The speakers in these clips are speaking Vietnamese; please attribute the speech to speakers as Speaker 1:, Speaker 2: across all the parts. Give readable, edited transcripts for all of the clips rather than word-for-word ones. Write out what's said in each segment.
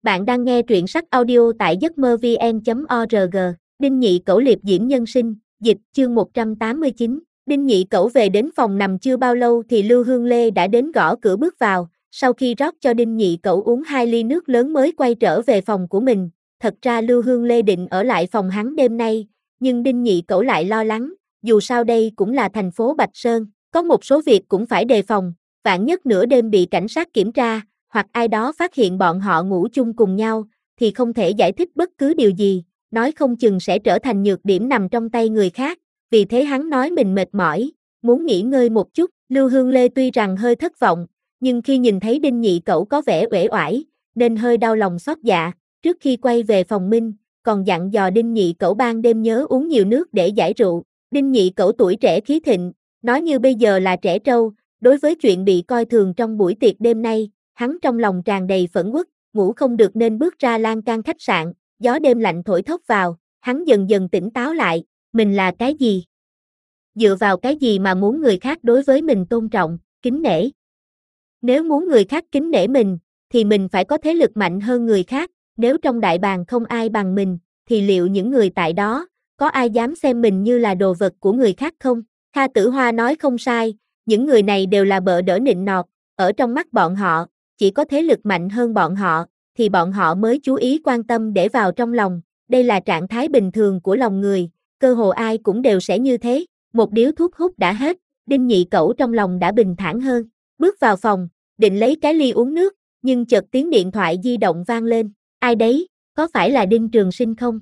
Speaker 1: Bạn đang nghe truyện sách audio tại giấc mơ vn.org. Đinh Nhị Cẩu liệp diễm nhân sinh, dịch, chương 189. Đinh Nhị Cẩu về đến phòng nằm chưa bao lâu thì Lưu Hương Lê đã đến gõ cửa bước vào, sau khi rót cho Đinh Nhị Cẩu uống 2 ly nước lớn mới quay trở về phòng của mình. Thật ra Lưu Hương Lê định ở lại phòng hắn đêm nay, nhưng Đinh Nhị Cẩu lại lo lắng, dù sao đây cũng là thành phố Bạch Sơn, có một số việc cũng phải đề phòng, vạn nhất nửa đêm bị cảnh sát kiểm tra, hoặc ai đó phát hiện bọn họ ngủ chung cùng nhau, thì không thể giải thích bất cứ điều gì, nói không chừng sẽ trở thành nhược điểm nằm trong tay người khác, vì thế hắn nói mình mệt mỏi, muốn nghỉ ngơi một chút. Lưu Hương Lê tuy rằng hơi thất vọng, nhưng khi nhìn thấy Đinh Nhị Cẩu có vẻ uể oải, nên hơi đau lòng xót dạ, trước khi quay về phòng Minh, còn dặn dò Đinh Nhị Cẩu ban đêm nhớ uống nhiều nước để giải rượu. Đinh Nhị Cẩu tuổi trẻ khí thịnh, nói như bây giờ là trẻ trâu, đối với chuyện bị coi thường trong buổi tiệc đêm nay, hắn trong lòng tràn đầy phẫn uất, ngủ không được nên bước ra lan can khách sạn, gió đêm lạnh thổi thốc vào, hắn dần dần tỉnh táo lại, mình là cái gì? Dựa vào cái gì mà muốn người khác đối với mình tôn trọng, kính nể? Nếu muốn người khác kính nể mình, thì mình phải có thế lực mạnh hơn người khác, nếu trong đại bàng không ai bằng mình, thì liệu những người tại đó, có ai dám xem mình như là đồ vật của người khác không? Kha Tử Hoa nói không sai, những người này đều là bợ đỡ nịnh nọt, ở trong mắt bọn họ, chỉ có thế lực mạnh hơn bọn họ, thì bọn họ mới chú ý quan tâm để vào trong lòng, đây là trạng thái bình thường của lòng người, cơ hồ ai cũng đều sẽ như thế. Một điếu thuốc hút đã hết, Đinh Nhị Cẩu trong lòng đã bình thản hơn, bước vào phòng, định lấy cái ly uống nước, nhưng chợt tiếng điện thoại di động vang lên, ai đấy, có phải là Đinh Trường Sinh không?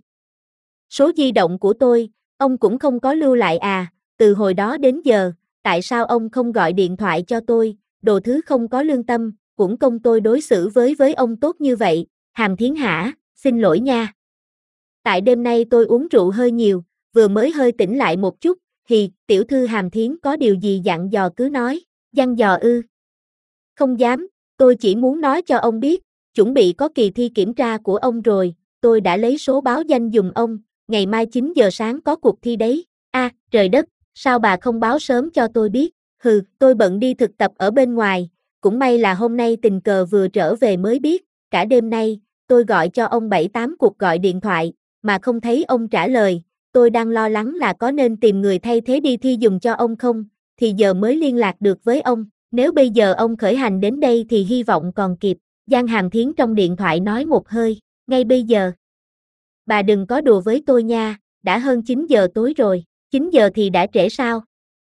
Speaker 1: Số di động của tôi, ông cũng không có lưu lại à, từ hồi đó đến giờ, tại sao ông không gọi điện thoại cho tôi, đồ thứ không có lương tâm, uổng công tôi đối xử với ông tốt như vậy. Hàm Thiến hả, xin lỗi nha. Tại đêm nay tôi uống rượu hơi nhiều, vừa mới hơi tỉnh lại một chút, tiểu thư Hàm Thiến có điều gì dặn dò cứ nói, dặn dò ư? Không dám, tôi chỉ muốn nói cho ông biết, chuẩn bị có kỳ thi kiểm tra của ông rồi, tôi đã lấy số báo danh giùm ông, ngày mai 9 giờ sáng có cuộc thi đấy. Trời đất, sao bà không báo sớm cho tôi biết? Tôi bận đi thực tập ở bên ngoài, cũng may là hôm nay tình cờ vừa trở về mới biết, cả đêm nay, tôi gọi cho ông 7-8 cuộc gọi điện thoại, mà không thấy ông trả lời, tôi đang lo lắng là có nên tìm người thay thế đi thi dùng cho ông không, thì giờ mới liên lạc được với ông, nếu bây giờ ông khởi hành đến đây thì hy vọng còn kịp. Giang Hàm Thiến trong điện thoại nói một hơi, ngay bây giờ. Bà đừng có đùa với tôi nha, đã hơn 9 giờ tối rồi, 9 giờ thì đã trễ sao?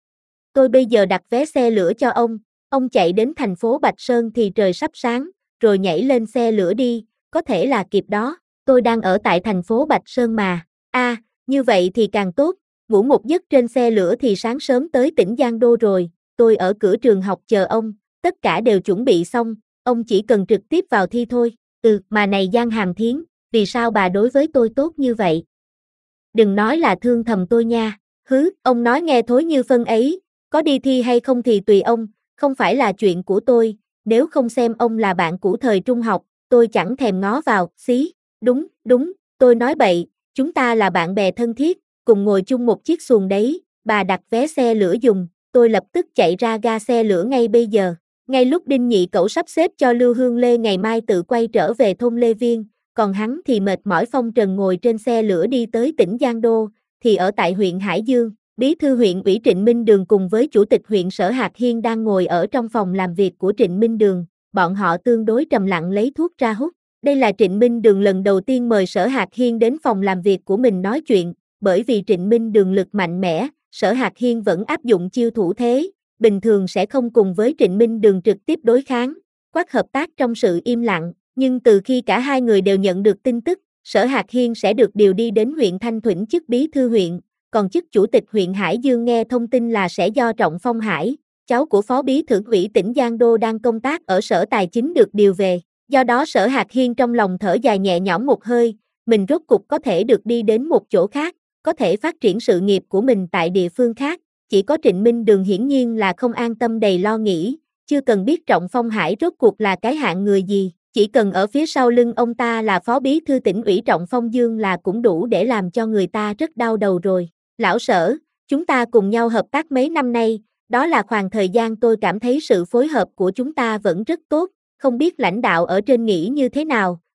Speaker 1: Tôi bây giờ đặt vé xe lửa cho ông chạy đến thành phố Bạch Sơn thì trời sắp sáng, rồi nhảy lên xe lửa đi, có thể là kịp đó, tôi đang ở tại thành phố Bạch Sơn mà. Như vậy thì càng tốt, ngủ một giấc trên xe lửa thì sáng sớm tới tỉnh Giang Đô rồi, tôi ở cửa trường học chờ ông, tất cả đều chuẩn bị xong, ông chỉ cần trực tiếp vào thi thôi. Mà này Giang Hàm Thiến, vì sao bà đối với tôi tốt như vậy? Đừng nói là thương thầm tôi nha, ông nói nghe thối như phân ấy, có đi thi hay không thì tùy ông, không phải là chuyện của tôi, nếu không xem ông là bạn cũ thời trung học, tôi chẳng thèm ngó vào, xí, đúng, tôi nói bậy, chúng ta là bạn bè thân thiết, cùng ngồi chung một chiếc xuồng đấy, bà đặt vé xe lửa dùng, tôi lập tức chạy ra ga xe lửa ngay bây giờ. Ngay lúc Đinh Nhị Cẩu sắp xếp cho Lưu Hương Lê ngày mai tự quay trở về thôn Lê Viên, còn hắn thì mệt mỏi phong trần ngồi trên xe lửa đi tới tỉnh Giang Đô, thì ở tại huyện Hải Dương, bí thư huyện ủy Trịnh Minh Đường cùng với chủ tịch huyện Sở Hạc Hiên đang ngồi ở trong phòng làm việc của Trịnh Minh Đường, bọn họ tương đối trầm lặng lấy thuốc ra hút. Đây là Trịnh Minh Đường lần đầu tiên mời Sở Hạc Hiên đến phòng làm việc của mình nói chuyện, bởi vì Trịnh Minh Đường lực mạnh mẽ, Sở Hạc Hiên vẫn áp dụng chiêu thủ thế, bình thường sẽ không cùng với Trịnh Minh Đường trực tiếp đối kháng, quát hợp tác trong sự im lặng, nhưng từ khi cả hai người đều nhận được tin tức, Sở Hạc Hiên sẽ được điều đi đến huyện Thanh Thuẫn chức bí thư huyện, còn chức chủ tịch huyện Hải Dương nghe thông tin là sẽ do Trọng Phong Hải, cháu của phó bí thư ủy tỉnh Giang Đô đang công tác ở Sở Tài chính được điều về. Do đó Sở Hạc Hiên trong lòng thở dài nhẹ nhõm một hơi, mình rốt cục có thể được đi đến một chỗ khác, có thể phát triển sự nghiệp của mình tại địa phương khác, chỉ có Trịnh Minh Đường hiển nhiên là không an tâm đầy lo nghĩ, chưa cần biết Trọng Phong Hải rốt cuộc là cái hạng người gì, chỉ cần ở phía sau lưng ông ta là phó bí thư tỉnh ủy Trọng Phong Dương là cũng đủ để làm cho người ta rất đau đầu rồi. Lão Sở, chúng ta cùng nhau hợp tác mấy năm nay, đó là khoảng thời gian tôi cảm thấy sự phối hợp của chúng ta vẫn rất tốt. Không biết lãnh đạo ở trên nghĩ như thế nào,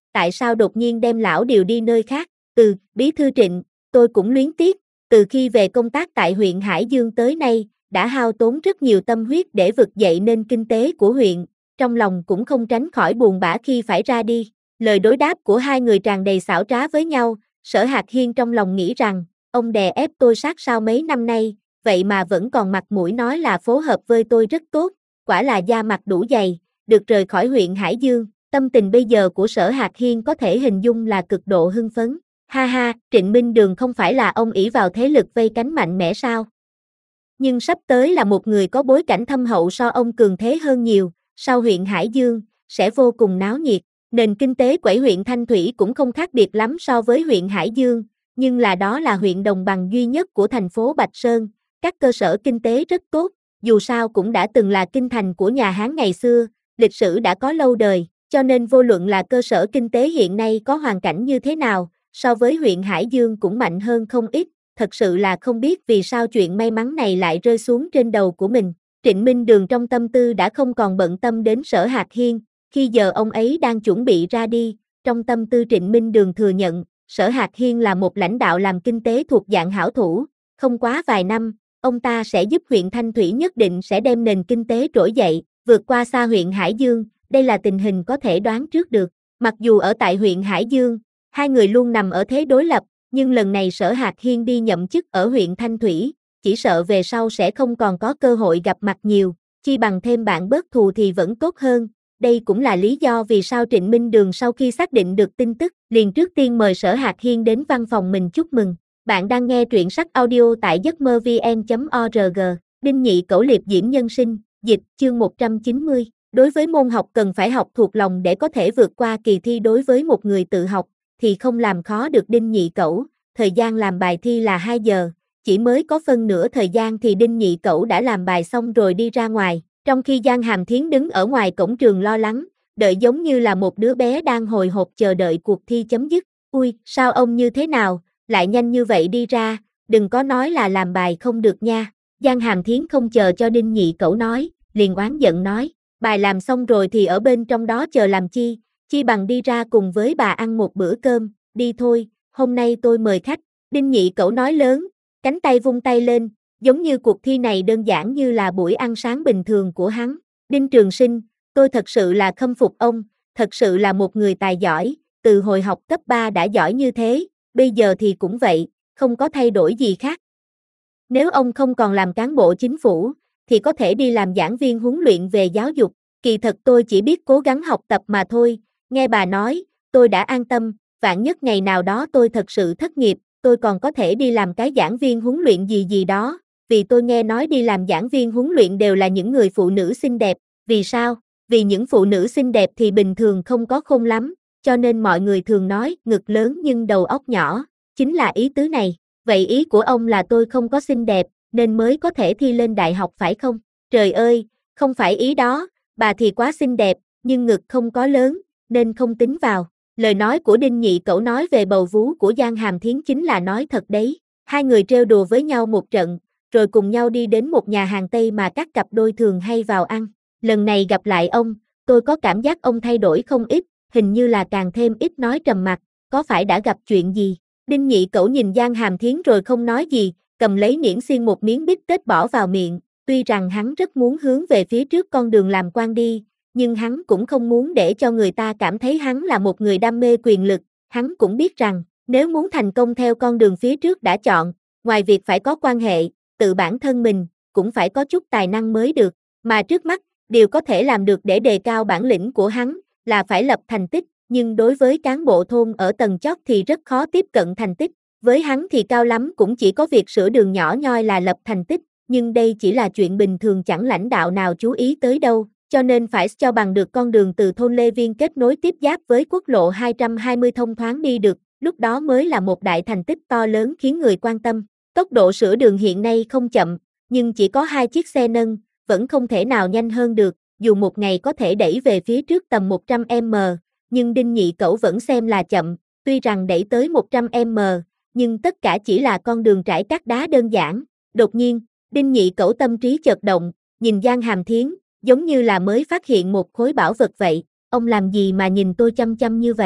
Speaker 1: tại sao đột nhiên đem lão điều đi nơi khác? Bí thư Trịnh, tôi cũng luyến tiếc, từ khi về công tác tại huyện Hải Dương tới nay, đã hao tốn rất nhiều tâm huyết để vực dậy nên kinh tế của huyện, trong lòng cũng không tránh khỏi buồn bã khi phải ra đi. Lời đối đáp của hai người tràn đầy xảo trá với nhau, Sở Hạc Hiên trong lòng nghĩ rằng, ông đè ép tôi sát sao mấy năm nay, vậy mà vẫn còn mặt mũi nói là phối hợp với tôi rất tốt, quả là da mặt đủ dày, được rời khỏi huyện Hải Dương. Tâm tình bây giờ của Sở Hạc Hiên có thể hình dung là cực độ hưng phấn. Ha ha, Trịnh Minh Đường không phải là ông ỷ vào thế lực vây cánh mạnh mẽ sao? Nhưng sắp tới là một người có bối cảnh thâm hậu so ông cường thế hơn nhiều, sau huyện Hải Dương, sẽ vô cùng náo nhiệt. Nền kinh tế quẩy huyện Thanh Thủy cũng không khác biệt lắm so với huyện Hải Dương, nhưng đó là huyện đồng bằng duy nhất của thành phố Bạch Sơn, các cơ sở kinh tế rất tốt, dù sao cũng đã từng là kinh thành của nhà Hán ngày xưa, lịch sử đã có lâu đời, cho nên vô luận là cơ sở kinh tế hiện nay có hoàn cảnh như thế nào, so với huyện Hải Dương cũng mạnh hơn không ít, thật sự là không biết vì sao chuyện may mắn này lại rơi xuống trên đầu của mình. Trịnh Minh Đường trong tâm tư đã không còn bận tâm đến Sở Hạc Hiên, khi giờ ông ấy đang chuẩn bị ra đi, trong tâm tư Trịnh Minh Đường thừa nhận, Sở Hạc Hiên là một lãnh đạo làm kinh tế thuộc dạng hảo thủ, không quá vài năm, ông ta sẽ giúp huyện Thanh Thủy nhất định sẽ đem nền kinh tế trỗi dậy, vượt qua xa huyện Hải Dương, đây là tình hình có thể đoán trước được. Mặc dù ở tại huyện Hải Dương, hai người luôn nằm ở thế đối lập, nhưng lần này Sở Hạc Hiên đi nhậm chức ở huyện Thanh Thủy, chỉ sợ về sau sẽ không còn có cơ hội gặp mặt nhiều, chi bằng thêm bạn bớt thù thì vẫn tốt hơn. Đây cũng là lý do vì sao Trịnh Minh Đường sau khi xác định được tin tức, liền trước tiên mời Sở Hạc Hiên đến văn phòng mình chúc mừng. Bạn đang nghe truyện sách audio tại giấc mơ vn.org, Đinh Nhị Cẩu Liệp Diễm Nhân Sinh, dịch, chương 190. Đối với môn học cần phải học thuộc lòng để có thể vượt qua kỳ thi, đối với một người tự học, thì không làm khó được Đinh Nhị Cẩu, thời gian làm bài thi là 2 giờ, chỉ mới có phân nửa thời gian thì Đinh Nhị Cẩu đã làm bài xong rồi đi ra ngoài, trong khi Giang Hàm Thiến đứng ở ngoài cổng trường lo lắng, đợi giống như là một đứa bé đang hồi hộp chờ đợi cuộc thi chấm dứt. Ui, sao ông như thế nào, lại nhanh như vậy đi ra, đừng có nói là làm bài không được nha. Giang Hàm Thiến không chờ cho Đinh Nhị Cẩu nói, liền oán giận nói, bài làm xong rồi thì ở bên trong đó chờ làm chi bằng đi ra cùng với bà ăn một bữa cơm, đi thôi, hôm nay tôi mời khách. Đinh Nhị Cẩu nói lớn, cánh tay vung tay lên, giống như cuộc thi này đơn giản như là buổi ăn sáng bình thường của hắn. Đinh Trường Sinh, tôi thật sự là khâm phục ông, thật sự là một người tài giỏi, từ hồi học cấp 3 đã giỏi như thế, bây giờ thì cũng vậy, không có thay đổi gì khác. Nếu ông không còn làm cán bộ chính phủ, thì có thể đi làm giảng viên huấn luyện về giáo dục, kỳ thật tôi chỉ biết cố gắng học tập mà thôi, nghe bà nói, tôi đã an tâm, vạn nhất ngày nào đó tôi thật sự thất nghiệp, tôi còn có thể đi làm cái giảng viên huấn luyện gì đó, vì tôi nghe nói đi làm giảng viên huấn luyện đều là những người phụ nữ xinh đẹp, vì sao? Vì những phụ nữ xinh đẹp thì bình thường không có khôn lắm, cho nên mọi người thường nói ngực lớn nhưng đầu óc nhỏ, chính là ý tứ này. Vậy ý của ông là tôi không có xinh đẹp, nên mới có thể thi lên đại học phải không? Trời ơi, không phải ý đó, bà thì quá xinh đẹp, nhưng ngực không có lớn, nên không tính vào. Lời nói của Đinh Nhị Cẩu nói về bầu vú của Giang Hàm Thiến chính là nói thật đấy. Hai người trêu đùa với nhau một trận, rồi cùng nhau đi đến một nhà hàng Tây mà các cặp đôi thường hay vào ăn. Lần này gặp lại ông, tôi có cảm giác ông thay đổi không ít, hình như là càng thêm ít nói trầm mặc, có phải đã gặp chuyện gì? Đinh Nhị Cẩu nhìn Giang Hàm Thiến rồi không nói gì, cầm lấy miễn xiên một miếng bít tết bỏ vào miệng, tuy rằng hắn rất muốn hướng về phía trước con đường làm quan đi, nhưng hắn cũng không muốn để cho người ta cảm thấy hắn là một người đam mê quyền lực, hắn cũng biết rằng, nếu muốn thành công theo con đường phía trước đã chọn, ngoài việc phải có quan hệ, tự bản thân mình, cũng phải có chút tài năng mới được, mà trước mắt, điều có thể làm được để đề cao bản lĩnh của hắn, là phải lập thành tích, nhưng đối với cán bộ thôn ở tầng chót thì rất khó tiếp cận thành tích, với hắn thì cao lắm cũng chỉ có việc sửa đường nhỏ nhoi là lập thành tích, nhưng đây chỉ là chuyện bình thường chẳng lãnh đạo nào chú ý tới đâu, cho nên phải cho bằng được con đường từ thôn Lê Viên kết nối tiếp giáp với quốc lộ 220 thông thoáng đi được, lúc đó mới là một đại thành tích to lớn khiến người quan tâm. Tốc độ sửa đường hiện nay không chậm, nhưng chỉ có 2 chiếc xe nâng, vẫn không thể nào nhanh hơn được, dù một ngày có thể đẩy về phía trước tầm 100m, nhưng Đinh Nhị Cẩu vẫn xem là chậm, tuy rằng đẩy tới 100m, nhưng tất cả chỉ là con đường trải cát đá đơn giản. Đột nhiên, Đinh Nhị Cẩu tâm trí chợt động, nhìn Giang Hàm Thiến, giống như là mới phát hiện một khối bảo vật vậy. Ông làm gì mà nhìn tôi chăm chăm như vậy?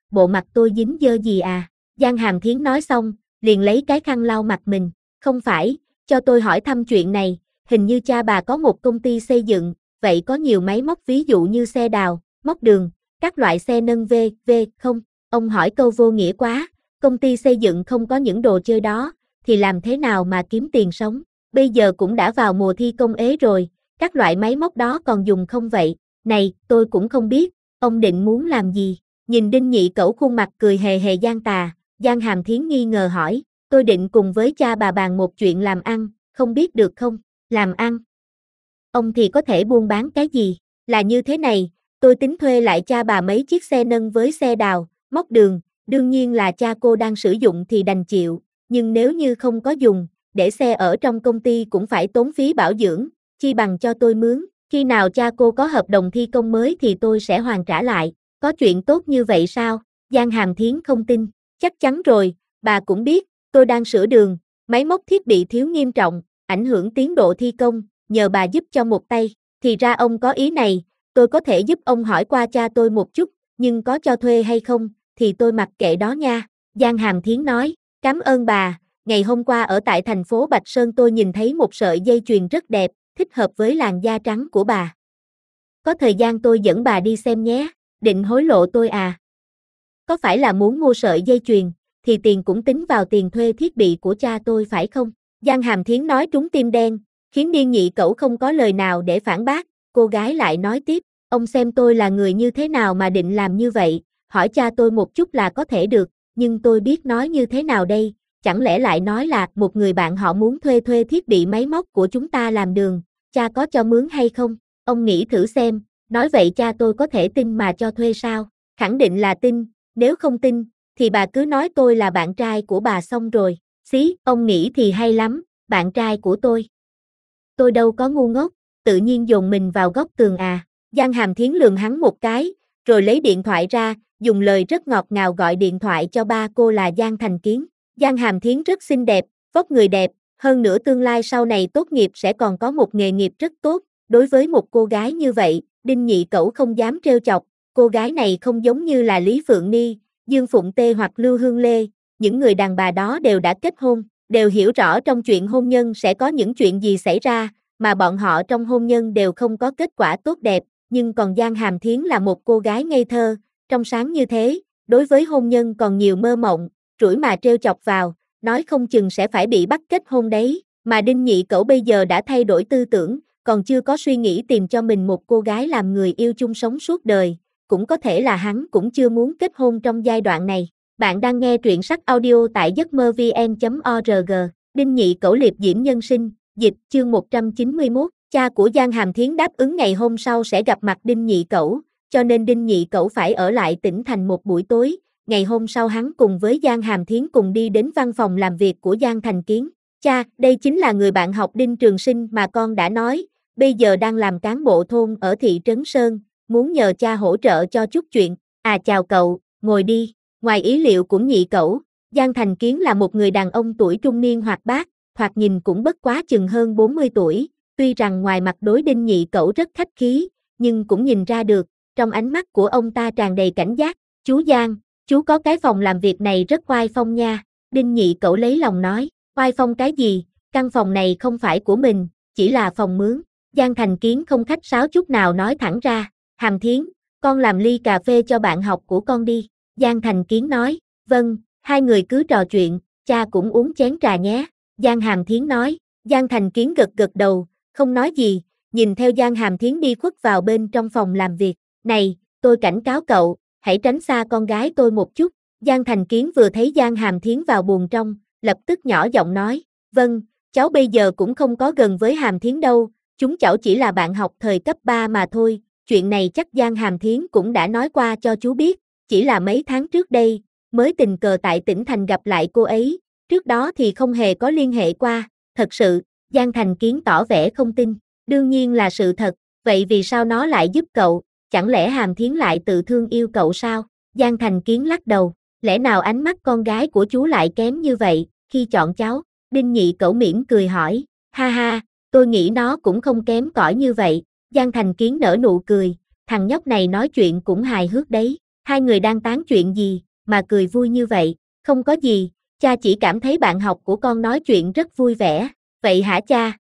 Speaker 1: bộ mặt tôi dính dơ gì à? Giang Hàm Thiến nói xong, liền lấy cái khăn lau mặt mình. Không phải, cho tôi hỏi thăm chuyện này, hình như cha bà có một công ty xây dựng, vậy có nhiều máy móc ví dụ như xe đào, móc đường, các loại xe nâng v không? Ông hỏi câu vô nghĩa quá, công ty xây dựng không có những đồ chơi đó, thì làm thế nào mà kiếm tiền sống? Bây giờ cũng đã vào mùa thi công ế rồi, các loại máy móc đó còn dùng không vậy? Này, tôi cũng không biết, ông định muốn làm gì? Nhìn Đinh Nhị Cẩu khuôn mặt cười hề hề gian tà, Giang Hàm Thiến nghi ngờ hỏi, tôi định cùng với cha bà bàn một chuyện làm ăn, không biết được không? Làm ăn? Ông thì có thể buôn bán cái gì? Là như thế này, tôi tính thuê lại cha bà mấy chiếc xe nâng với xe đào, móc đường, đương nhiên là cha cô đang sử dụng thì đành chịu, nhưng nếu như không có dùng, để xe ở trong công ty cũng phải tốn phí bảo dưỡng, chi bằng cho tôi mướn, khi nào cha cô có hợp đồng thi công mới thì tôi sẽ hoàn trả lại, có chuyện tốt như vậy sao? Giang Hàm Thiến không tin, chắc chắn rồi, bà cũng biết, tôi đang sửa đường, máy móc thiết bị thiếu nghiêm trọng, ảnh hưởng tiến độ thi công, nhờ bà giúp cho một tay, thì ra ông có ý này, tôi có thể giúp ông hỏi qua cha tôi một chút, nhưng có cho thuê hay không, thì tôi mặc kệ đó nha, Giang Hàm Thiến nói, cảm ơn bà, ngày hôm qua ở tại thành phố Bạch Sơn tôi nhìn thấy một sợi dây chuyền rất đẹp, thích hợp với làn da trắng của bà. Có thời gian tôi dẫn bà đi xem nhé, định hối lộ tôi à? Có phải là muốn mua sợi dây chuyền, thì tiền cũng tính vào tiền thuê thiết bị của cha tôi phải không? Giang Hàm Thiến nói trúng tim đen, khiến Điên Nhị Cẩu không có lời nào để phản bác, cô gái lại nói tiếp, ông xem tôi là người như thế nào mà định làm như vậy, hỏi cha tôi một chút là có thể được, nhưng tôi biết nói như thế nào đây, chẳng lẽ lại nói là một người bạn họ muốn thuê thiết bị máy móc của chúng ta làm đường, cha có cho mướn hay không? Ông nghĩ thử xem, nói vậy cha tôi có thể tin mà cho thuê sao? Khẳng định là tin, nếu không tin, thì bà cứ nói tôi là bạn trai của bà xong rồi. Xí, ông nghĩ thì hay lắm, bạn trai của tôi. Tôi đâu có ngu ngốc, tự nhiên dồn mình vào góc tường à. Giang Hàm Thiến lườm hắn một cái, rồi lấy điện thoại ra, dùng lời rất ngọt ngào gọi điện thoại cho ba cô là Giang Thành Kiến. Giang Hàm Thiến rất xinh đẹp, vóc người đẹp, hơn nữa tương lai sau này tốt nghiệp sẽ còn có một nghề nghiệp rất tốt. Đối với một cô gái như vậy, Đinh Nhị Cẩu không dám trêu chọc, cô gái này không giống như là Lý Phượng Ni, Dương Phụng Tê hoặc Lưu Hương Lê, những người đàn bà đó đều đã kết hôn, đều hiểu rõ trong chuyện hôn nhân sẽ có những chuyện gì xảy ra, mà bọn họ trong hôn nhân đều không có kết quả tốt đẹp, nhưng còn Giang Hàm Thiến là một cô gái ngây thơ, trong sáng như thế, đối với hôn nhân còn nhiều mơ mộng, rủi mà trêu chọc vào, nói không chừng sẽ phải bị bắt kết hôn đấy, mà Đinh Nhị Cẩu bây giờ đã thay đổi tư tưởng, còn chưa có suy nghĩ tìm cho mình một cô gái làm người yêu chung sống suốt đời, cũng có thể là hắn cũng chưa muốn kết hôn trong giai đoạn này. Bạn đang nghe truyện sách audio tại giấc mơ vn.org, Đinh Nhị Cẩu liệp diễm nhân sinh, dịch chương 191, cha của Giang Hàm Thiến đáp ứng ngày hôm sau sẽ gặp mặt Đinh Nhị Cẩu, cho nên Đinh Nhị Cẩu phải ở lại tỉnh thành một buổi tối, ngày hôm sau hắn cùng với Giang Hàm Thiến cùng đi đến văn phòng làm việc của Giang Thành Kiến. Cha, đây chính là người bạn học Đinh Trường Sinh mà con đã nói, bây giờ đang làm cán bộ thôn ở thị trấn Sơn, muốn nhờ cha hỗ trợ cho chút chuyện. À chào cậu, ngồi đi. Ngoài ý liệu của Nhị Cẩu, Giang Thành Kiến là một người đàn ông tuổi trung niên hoạt bát, thoạt nhìn cũng bất quá chừng hơn 40 tuổi, tuy rằng ngoài mặt đối Đinh Nhị Cẩu rất khách khí, nhưng cũng nhìn ra được, trong ánh mắt của ông ta tràn đầy cảnh giác. Chú Giang, chú có cái phòng làm việc này rất oai phong nha, Đinh Nhị Cẩu lấy lòng nói, oai phong cái gì, căn phòng này không phải của mình, chỉ là phòng mướn. Giang Thành Kiến không khách sáo chút nào nói thẳng ra, Hàm Thiến, con làm ly cà phê cho bạn học của con đi. Giang Thành Kiến nói, vâng, hai người cứ trò chuyện, cha cũng uống chén trà nhé. Giang Hàm Thiến nói, Giang Thành Kiến gật gật đầu, không nói gì, nhìn theo Giang Hàm Thiến đi khuất vào bên trong phòng làm việc. Này, tôi cảnh cáo cậu, hãy tránh xa con gái tôi một chút. Giang Thành Kiến vừa thấy Giang Hàm Thiến vào buồng trong, lập tức nhỏ giọng nói, vâng, cháu bây giờ cũng không có gần với Hàm Thiến đâu, chúng cháu chỉ là bạn học thời cấp 3 mà thôi, chuyện này chắc Giang Hàm Thiến cũng đã nói qua cho chú biết, chỉ là mấy tháng trước đây, mới tình cờ tại tỉnh thành gặp lại cô ấy, trước đó thì không hề có liên hệ qua, thật sự, Giang Thành Kiến tỏ vẻ không tin, đương nhiên là sự thật, vậy vì sao nó lại giúp cậu, chẳng lẽ Hàm Thiến lại tự thương yêu cậu sao? Giang Thành Kiến lắc đầu, lẽ nào ánh mắt con gái của chú lại kém như vậy, khi chọn cháu? Đinh Nhị Cẩu mỉm cười hỏi, ha ha, tôi nghĩ nó cũng không kém cỏi như vậy. Giang Thành Kiến nở nụ cười, thằng nhóc này nói chuyện cũng hài hước đấy. hai người đang tán chuyện gì, mà cười vui như vậy? Không có gì, cha chỉ cảm thấy bạn học của con nói chuyện rất vui vẻ. Vậy hả cha?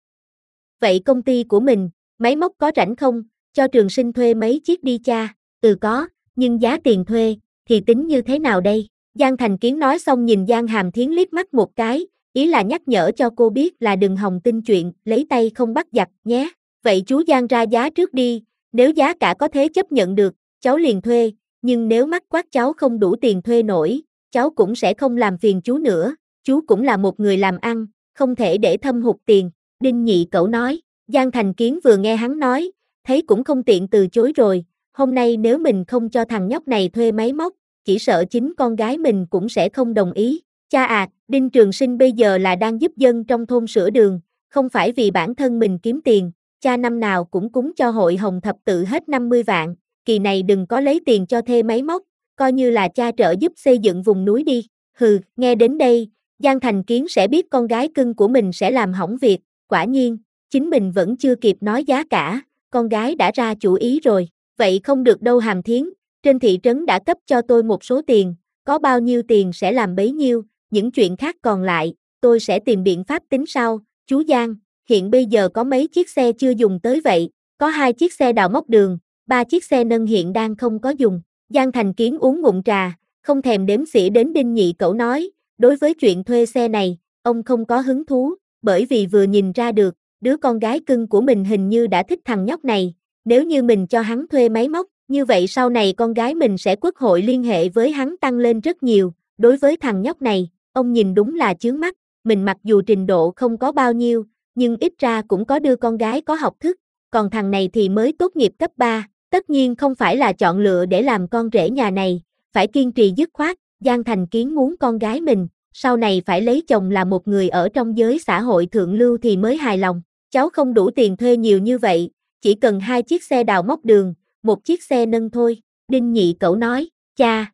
Speaker 1: Vậy công ty của mình, máy móc có rảnh không? Cho Trường Sinh thuê mấy chiếc đi cha. Có, nhưng giá tiền thuê, thì tính như thế nào đây? Giang Thành Kiến nói xong nhìn Giang Hàm Thiến liếc mắt một cái, ý là nhắc nhở cho cô biết là đừng hòng tin chuyện, lấy tay không bắt giặc nhé. Vậy chú Giang ra giá trước đi, nếu giá cả có thể chấp nhận được, cháu liền thuê, nhưng nếu mắc quát cháu không đủ tiền thuê nổi, cháu cũng sẽ không làm phiền chú nữa, chú cũng là một người làm ăn, không thể để thâm hụt tiền. Đinh Nhị Cẩu nói. Giang Thành Kiến vừa nghe hắn nói, thấy cũng không tiện từ chối rồi, hôm nay nếu mình không cho thằng nhóc này thuê máy móc, chỉ sợ chính con gái mình cũng sẽ không đồng ý. Cha à, Đinh Trường Sinh bây giờ là đang giúp dân trong thôn sửa đường, không phải vì bản thân mình kiếm tiền, cha năm nào cũng cúng cho hội Hồng Thập Tự hết 50 vạn, kỳ này đừng có lấy tiền cho thuê máy móc, coi như là cha trợ giúp xây dựng vùng núi đi. Hừ, nghe đến đây, Giang Thành Kiến sẽ biết con gái cưng của mình sẽ làm hỏng việc, quả nhiên, chính mình vẫn chưa kịp nói giá cả, con gái đã ra chủ ý rồi, vậy không được đâu Hàm Thiến, trên thị trấn đã cấp cho tôi một số tiền, có bao nhiêu tiền sẽ làm bấy nhiêu, những chuyện khác còn lại, tôi sẽ tìm biện pháp tính sau. Chú Giang, hiện bây giờ có mấy chiếc xe chưa dùng tới vậy, có 2 chiếc xe đào móc đường, 3 chiếc xe nâng hiện đang không có dùng. Giang Thành Kiến uống ngụm trà, không thèm đếm xỉa đến Đinh Nhị Cẩu nói, đối với chuyện thuê xe này, ông không có hứng thú, bởi vì vừa nhìn ra được, đứa con gái cưng của mình hình như đã thích thằng nhóc này, nếu như mình cho hắn thuê máy móc, như vậy sau này con gái mình sẽ quốc hội liên hệ với hắn tăng lên rất nhiều, đối với thằng nhóc này, ông nhìn đúng là chướng mắt, mình mặc dù trình độ không có bao nhiêu, nhưng ít ra cũng có đứa con gái có học thức, còn thằng này thì mới tốt nghiệp cấp 3, tất nhiên không phải là chọn lựa để làm con rể nhà này, phải kiên trì dứt khoát, Giang Thành Kiến muốn con gái mình, sau này phải lấy chồng là một người ở trong giới xã hội thượng lưu thì mới hài lòng, cháu không đủ tiền thuê nhiều như vậy, chỉ cần 2 chiếc xe đào móc đường, 1 chiếc xe nâng thôi, Đinh Nhị Cẩu nói, cha.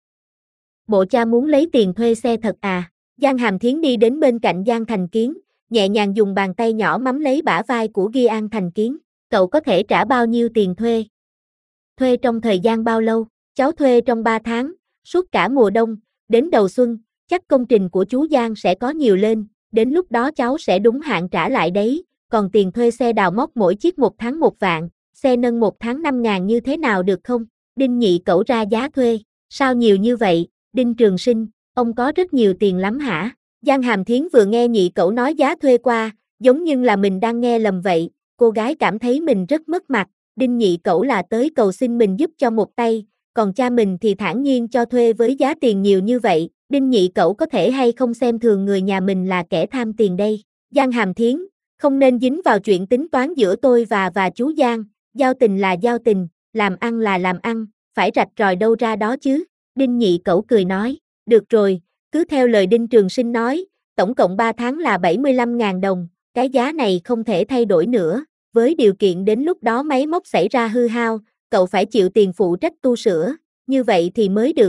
Speaker 1: Bộ cha muốn lấy tiền thuê xe thật à? Giang Hàm Thiến đi đến bên cạnh Giang Thành Kiến, nhẹ nhàng dùng bàn tay nhỏ mắm lấy bả vai của Giang Thành Kiến, cậu có thể trả bao nhiêu tiền thuê? Thuê trong thời gian bao lâu? Cháu thuê trong 3 tháng, suốt cả mùa đông, đến đầu xuân, chắc công trình của chú Giang sẽ có nhiều lên, đến lúc đó cháu sẽ đúng hạn trả lại đấy, còn tiền thuê xe đào móc mỗi chiếc 1 tháng 1 vạn, xe nâng 1 tháng 5.000 như thế nào được không? Đinh Nhị Cẩu ra giá thuê, sao nhiều như vậy, Đinh Trường Sinh, ông có rất nhiều tiền lắm hả? Giang Hàm Thiến vừa nghe Nhị Cẩu nói giá thuê qua, giống như là mình đang nghe lầm vậy, cô gái cảm thấy mình rất mất mặt, Đinh Nhị Cẩu là tới cầu xin mình giúp cho một tay, còn cha mình thì thản nhiên cho thuê với giá tiền nhiều như vậy, Đinh Nhị Cẩu có thể hay không xem thường người nhà mình là kẻ tham tiền đây? Giang Hàm Thiến, không nên dính vào chuyện tính toán giữa tôi và chú Giang, giao tình là giao tình, làm ăn là làm ăn, phải rạch ròi đâu ra đó chứ. Đinh Nhị Cẩu cười nói, được rồi, cứ theo lời Đinh Trường Sinh nói, tổng cộng 3 tháng là 75.000 đồng, cái giá này không thể thay đổi nữa, với điều kiện đến lúc đó máy móc xảy ra hư hao, cậu phải chịu tiền phụ trách tu sửa, như vậy thì mới được.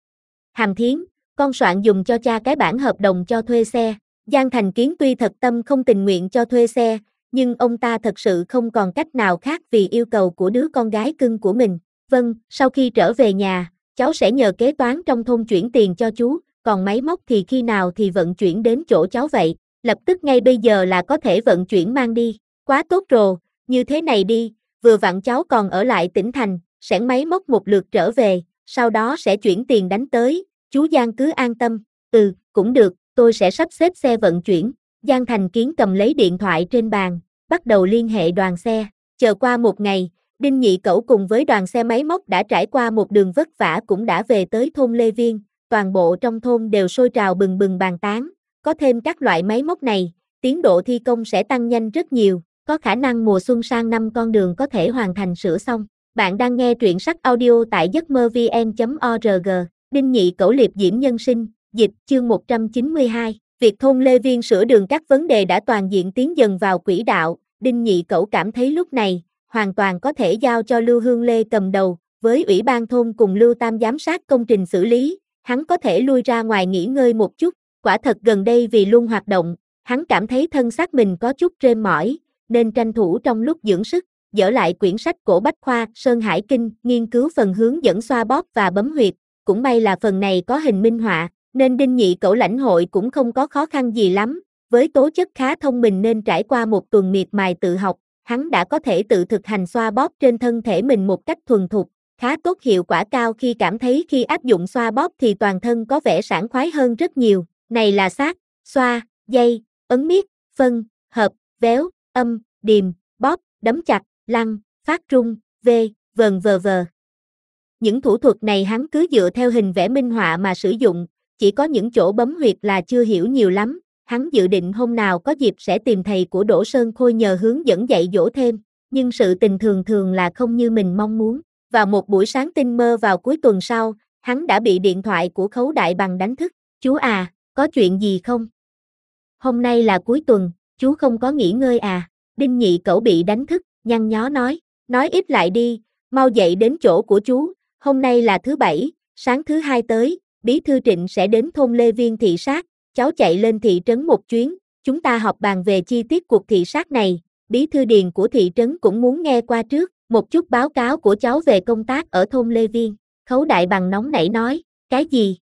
Speaker 1: Hàm Thiến, con soạn dùng cho cha cái bản hợp đồng cho thuê xe. Giang Thành Kiến tuy thật tâm không tình nguyện cho thuê xe, nhưng ông ta thật sự không còn cách nào khác vì yêu cầu của đứa con gái cưng của mình. Vâng, sau khi trở về nhà, cháu sẽ nhờ kế toán trong thôn chuyển tiền cho chú, còn máy móc thì khi nào thì vận chuyển đến chỗ cháu vậy, lập tức ngay bây giờ là có thể vận chuyển mang đi. Quá tốt rồi, như thế này đi, vừa vặn cháu còn ở lại tỉnh thành, sẵn máy móc một lượt trở về, sau đó sẽ chuyển tiền đánh tới, chú Giang cứ an tâm. Cũng được, tôi sẽ sắp xếp xe vận chuyển. Giang Thành Kiến cầm lấy điện thoại trên bàn, bắt đầu liên hệ đoàn xe. Chờ qua một ngày, Đinh Nhị Cẩu cùng với đoàn xe máy móc đã trải qua một đường vất vả cũng đã về tới thôn Lê Viên. Toàn bộ trong thôn đều sôi trào bừng bừng bàn tán. Có thêm các loại máy móc này, tiến độ thi công sẽ tăng nhanh rất nhiều. Có khả năng mùa xuân sang năm con đường có thể hoàn thành sửa xong. Bạn đang nghe truyện sách audio tại giấc mơ vn.org. Đinh Nhị Cẩu liệp diễm nhân sinh, dịch chương 192. Việc thôn Lê Viên sửa đường các vấn đề đã toàn diện tiến dần vào quỹ đạo. Đinh Nhị Cẩu cảm thấy lúc này, hoàn toàn có thể giao cho Lưu Hương Lê cầm đầu, với ủy ban thôn cùng Lưu Tam giám sát công trình xử lý, hắn có thể lui ra ngoài nghỉ ngơi một chút. Quả thật gần đây vì luôn hoạt động, hắn cảm thấy thân xác mình có chút trêm mỏi, nên tranh thủ trong lúc dưỡng sức, dở lại quyển sách cổ Bách Khoa Sơn Hải Kinh, nghiên cứu phần hướng dẫn xoa bóp và bấm huyệt, cũng may là phần này có hình minh họa, nên Đinh Nhị Cẩu lãnh hội cũng không có khó khăn gì lắm, với tố chất khá thông minh nên trải qua một tuần miệt mài tự học, hắn đã có thể tự thực hành xoa bóp trên thân thể mình một cách thuần thục, khá tốt, hiệu quả cao khi cảm thấy khi áp dụng xoa bóp thì toàn thân có vẻ sảng khoái hơn rất nhiều, này là sát, xoa, dây, ấn miết, phân, hợp, véo, âm, điềm, bóp, đấm chặt, lăn, phát rung, vần vờ. Những thủ thuật này hắn cứ dựa theo hình vẽ minh họa mà sử dụng, chỉ có những chỗ bấm huyệt là chưa hiểu nhiều lắm. Hắn dự định hôm nào có dịp sẽ tìm thầy của Đỗ Sơn Khôi nhờ hướng dẫn dạy dỗ thêm, nhưng sự tình thường là không như mình mong muốn. Vào một buổi sáng tinh mơ vào cuối tuần sau, hắn đã bị điện thoại của Khấu Đại Bằng đánh thức. Chú à, có chuyện gì không? Hôm nay là cuối tuần, chú không có nghỉ ngơi à? Đinh Nhị Cẩu bị đánh thức, nhăn nhó nói ít lại đi, mau dậy đến chỗ của chú, hôm nay là thứ Bảy, sáng thứ Hai tới, Bí thư Trịnh sẽ đến thôn Lê Viên thị sát, cháu chạy lên thị trấn một chuyến, chúng ta họp bàn về chi tiết cuộc thị sát này, Bí thư Điền của thị trấn cũng muốn nghe qua trước, một chút báo cáo của cháu về công tác ở thôn Lê Viên. Khấu Đại Bằng nóng nảy nói, cái gì?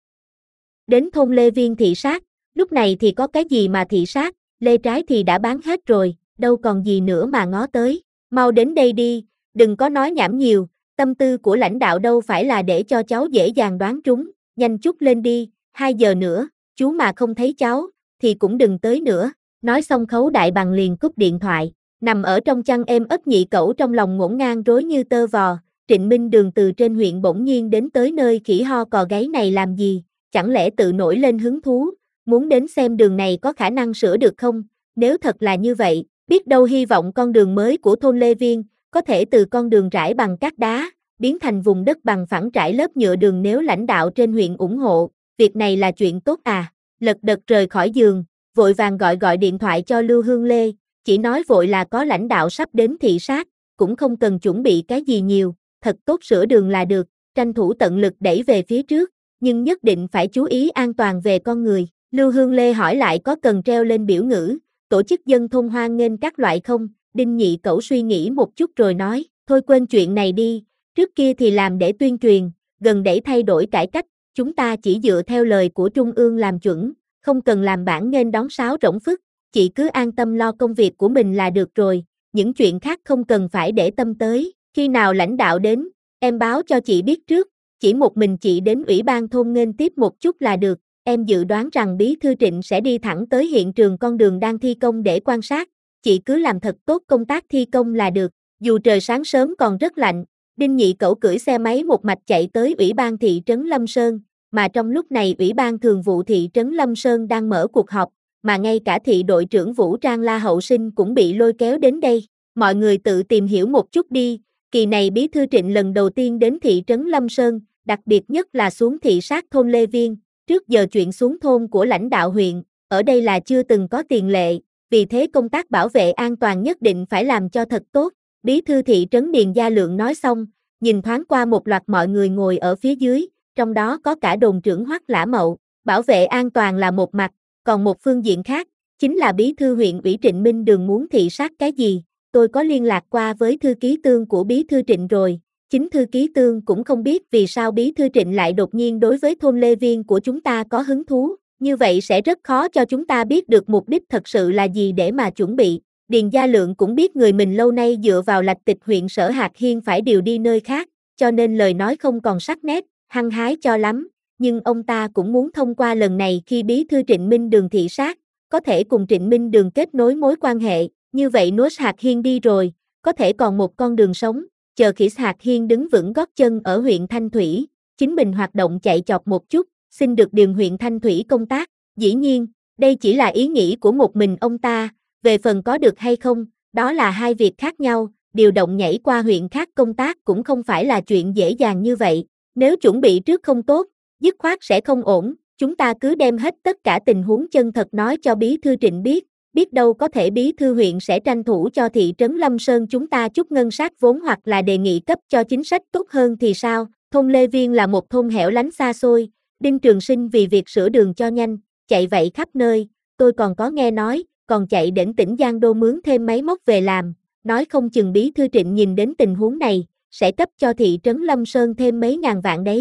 Speaker 1: Đến thôn Lê Viên thị sát, lúc này thì có cái gì mà thị sát, lê trái thì đã bán hết rồi, đâu còn gì nữa mà ngó tới, mau đến đây đi, đừng có nói nhảm nhiều, tâm tư của lãnh đạo đâu phải là để cho cháu dễ dàng đoán trúng, nhanh chút lên đi, 2 giờ nữa, chú mà không thấy cháu, thì cũng đừng tới nữa, nói xong Khấu Đại Bằng liền cúp điện thoại, nằm ở trong chăn êm ấp Nhị Cẩu trong lòng ngổn ngang rối như tơ vò, Trịnh Minh Đường từ trên huyện bỗng nhiên đến tới nơi khỉ ho cò gáy này làm gì, chẳng lẽ tự nổi lên hứng thú, muốn đến xem đường này có khả năng sửa được không, nếu thật là như vậy, biết đâu hy vọng con đường mới của thôn Lê Viên, có thể từ con đường rải bằng cát đá, biến thành vùng đất bằng phẳng trải lớp nhựa đường nếu lãnh đạo trên huyện ủng hộ, việc này là chuyện tốt à, lật đật rời khỏi giường, vội vàng gọi điện thoại cho Lưu Hương Lê, chỉ nói vội là có lãnh đạo sắp đến thị sát, cũng không cần chuẩn bị cái gì nhiều, thật tốt sửa đường là được, tranh thủ tận lực đẩy về phía trước, nhưng nhất định phải chú ý an toàn về con người. Lưu Hương Lê hỏi lại có cần treo lên biểu ngữ, tổ chức dân thôn hoan nghênh các loại không, Đinh Nhị Cẩu suy nghĩ một chút rồi nói, thôi quên chuyện này đi, trước kia thì làm để tuyên truyền, gần để thay đổi cải cách, chúng ta chỉ dựa theo lời của Trung ương làm chuẩn, không cần làm bản nghênh đón sáo rỗng phức, chị cứ an tâm lo công việc của mình là được rồi, những chuyện khác không cần phải để tâm tới, khi nào lãnh đạo đến, em báo cho chị biết trước, chỉ một mình chị đến ủy ban thôn nghênh tiếp một chút là được, em dự đoán rằng Bí thư Trịnh sẽ đi thẳng tới hiện trường con đường đang thi công để quan sát, chị cứ làm thật tốt công tác thi công là được, dù trời sáng sớm còn rất lạnh, Đinh Nhị Cẩu cưỡi xe máy một mạch chạy tới ủy ban thị trấn Lâm Sơn, mà trong lúc này ủy ban thường vụ thị trấn Lâm Sơn đang mở cuộc họp, mà ngay cả thị đội trưởng vũ trang La Hậu Sinh cũng bị lôi kéo đến đây, mọi người tự tìm hiểu một chút đi, kỳ này Bí thư Trịnh lần đầu tiên đến thị trấn Lâm Sơn, đặc biệt nhất là xuống thị sát thôn Lê Viên, trước giờ chuyện xuống thôn của lãnh đạo huyện, ở đây là chưa từng có tiền lệ, vì thế công tác bảo vệ an toàn nhất định phải làm cho thật tốt. Bí thư thị trấn Điền Gia Lượng nói xong, nhìn thoáng qua một loạt mọi người ngồi ở phía dưới, trong đó có cả đồn trưởng Hoắc Lã Mậu, bảo vệ an toàn là một mặt, còn một phương diện khác, chính là bí thư huyện ủy Trịnh Minh Đường muốn thị sát cái gì, tôi có liên lạc qua với thư ký Tương của bí thư Trịnh rồi, chính thư ký Tương cũng không biết vì sao bí thư Trịnh lại đột nhiên đối với thôn Lê Viên của chúng ta có hứng thú, như vậy sẽ rất khó cho chúng ta biết được mục đích thật sự là gì để mà chuẩn bị. Điền Gia Lượng cũng biết người mình lâu nay dựa vào Lạch Tịch huyện Sở Hạc Hiên phải điều đi nơi khác, cho nên lời nói không còn sắc nét, hăng hái cho lắm, nhưng ông ta cũng muốn thông qua lần này khi bí thư Trịnh Minh Đường thị sát, có thể cùng Trịnh Minh Đường kết nối mối quan hệ, như vậy nếu Hạc Hiên đi rồi, có thể còn một con đường sống, chờ khi Hạc Hiên đứng vững gót chân ở huyện Thanh Thủy, chính mình hoạt động chạy chọt một chút, xin được điều huyện Thanh Thủy công tác, dĩ nhiên, đây chỉ là ý nghĩ của một mình ông ta, về phần có được hay không, đó là hai việc khác nhau, điều động nhảy qua huyện khác công tác cũng không phải là chuyện dễ dàng như vậy, nếu chuẩn bị trước không tốt, dứt khoát sẽ không ổn, chúng ta cứ đem hết tất cả tình huống chân thật nói cho bí thư Trịnh biết đâu có thể bí thư huyện sẽ tranh thủ cho thị trấn Lâm Sơn chúng ta chút ngân sách vốn hoặc là đề nghị cấp cho chính sách tốt hơn thì sao, thôn Lê Viên là một thôn hẻo lánh xa xôi, Đinh Trường Sinh vì việc sửa đường cho nhanh, chạy vậy khắp nơi, tôi còn có nghe nói, còn chạy đến tỉnh Giang Đô mướn thêm máy móc về làm, nói không chừng bí thư Trịnh nhìn đến tình huống này, sẽ cấp cho thị trấn Lâm Sơn thêm mấy ngàn vạn đấy.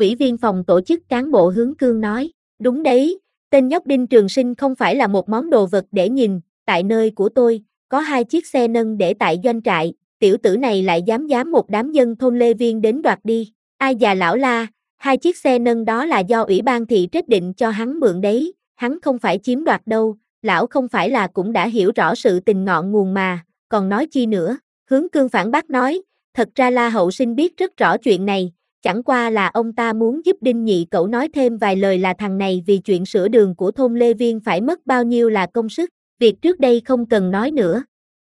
Speaker 1: Ủy viên phòng tổ chức cán bộ Hướng Cương nói, đúng đấy, tên nhóc Đinh Trường Sinh không phải là một món đồ vật để nhìn, tại nơi của tôi, có 2 chiếc xe nâng để tại doanh trại, tiểu tử này lại dám một đám dân thôn Lê Viên đến đoạt đi, ai già lão la, 2 chiếc xe nâng đó là do ủy ban thị trách định cho hắn mượn đấy, hắn không phải chiếm đoạt đâu, lão không phải là cũng đã hiểu rõ sự tình ngọn nguồn mà, còn nói chi nữa, Hướng Cương phản bác nói, thật ra La Hậu Sinh biết rất rõ chuyện này, chẳng qua là ông ta muốn giúp Đinh Nhị Cẩu nói thêm vài lời là thằng này vì chuyện sửa đường của thôn Lê Viên phải mất bao nhiêu là công sức, việc trước đây không cần nói nữa.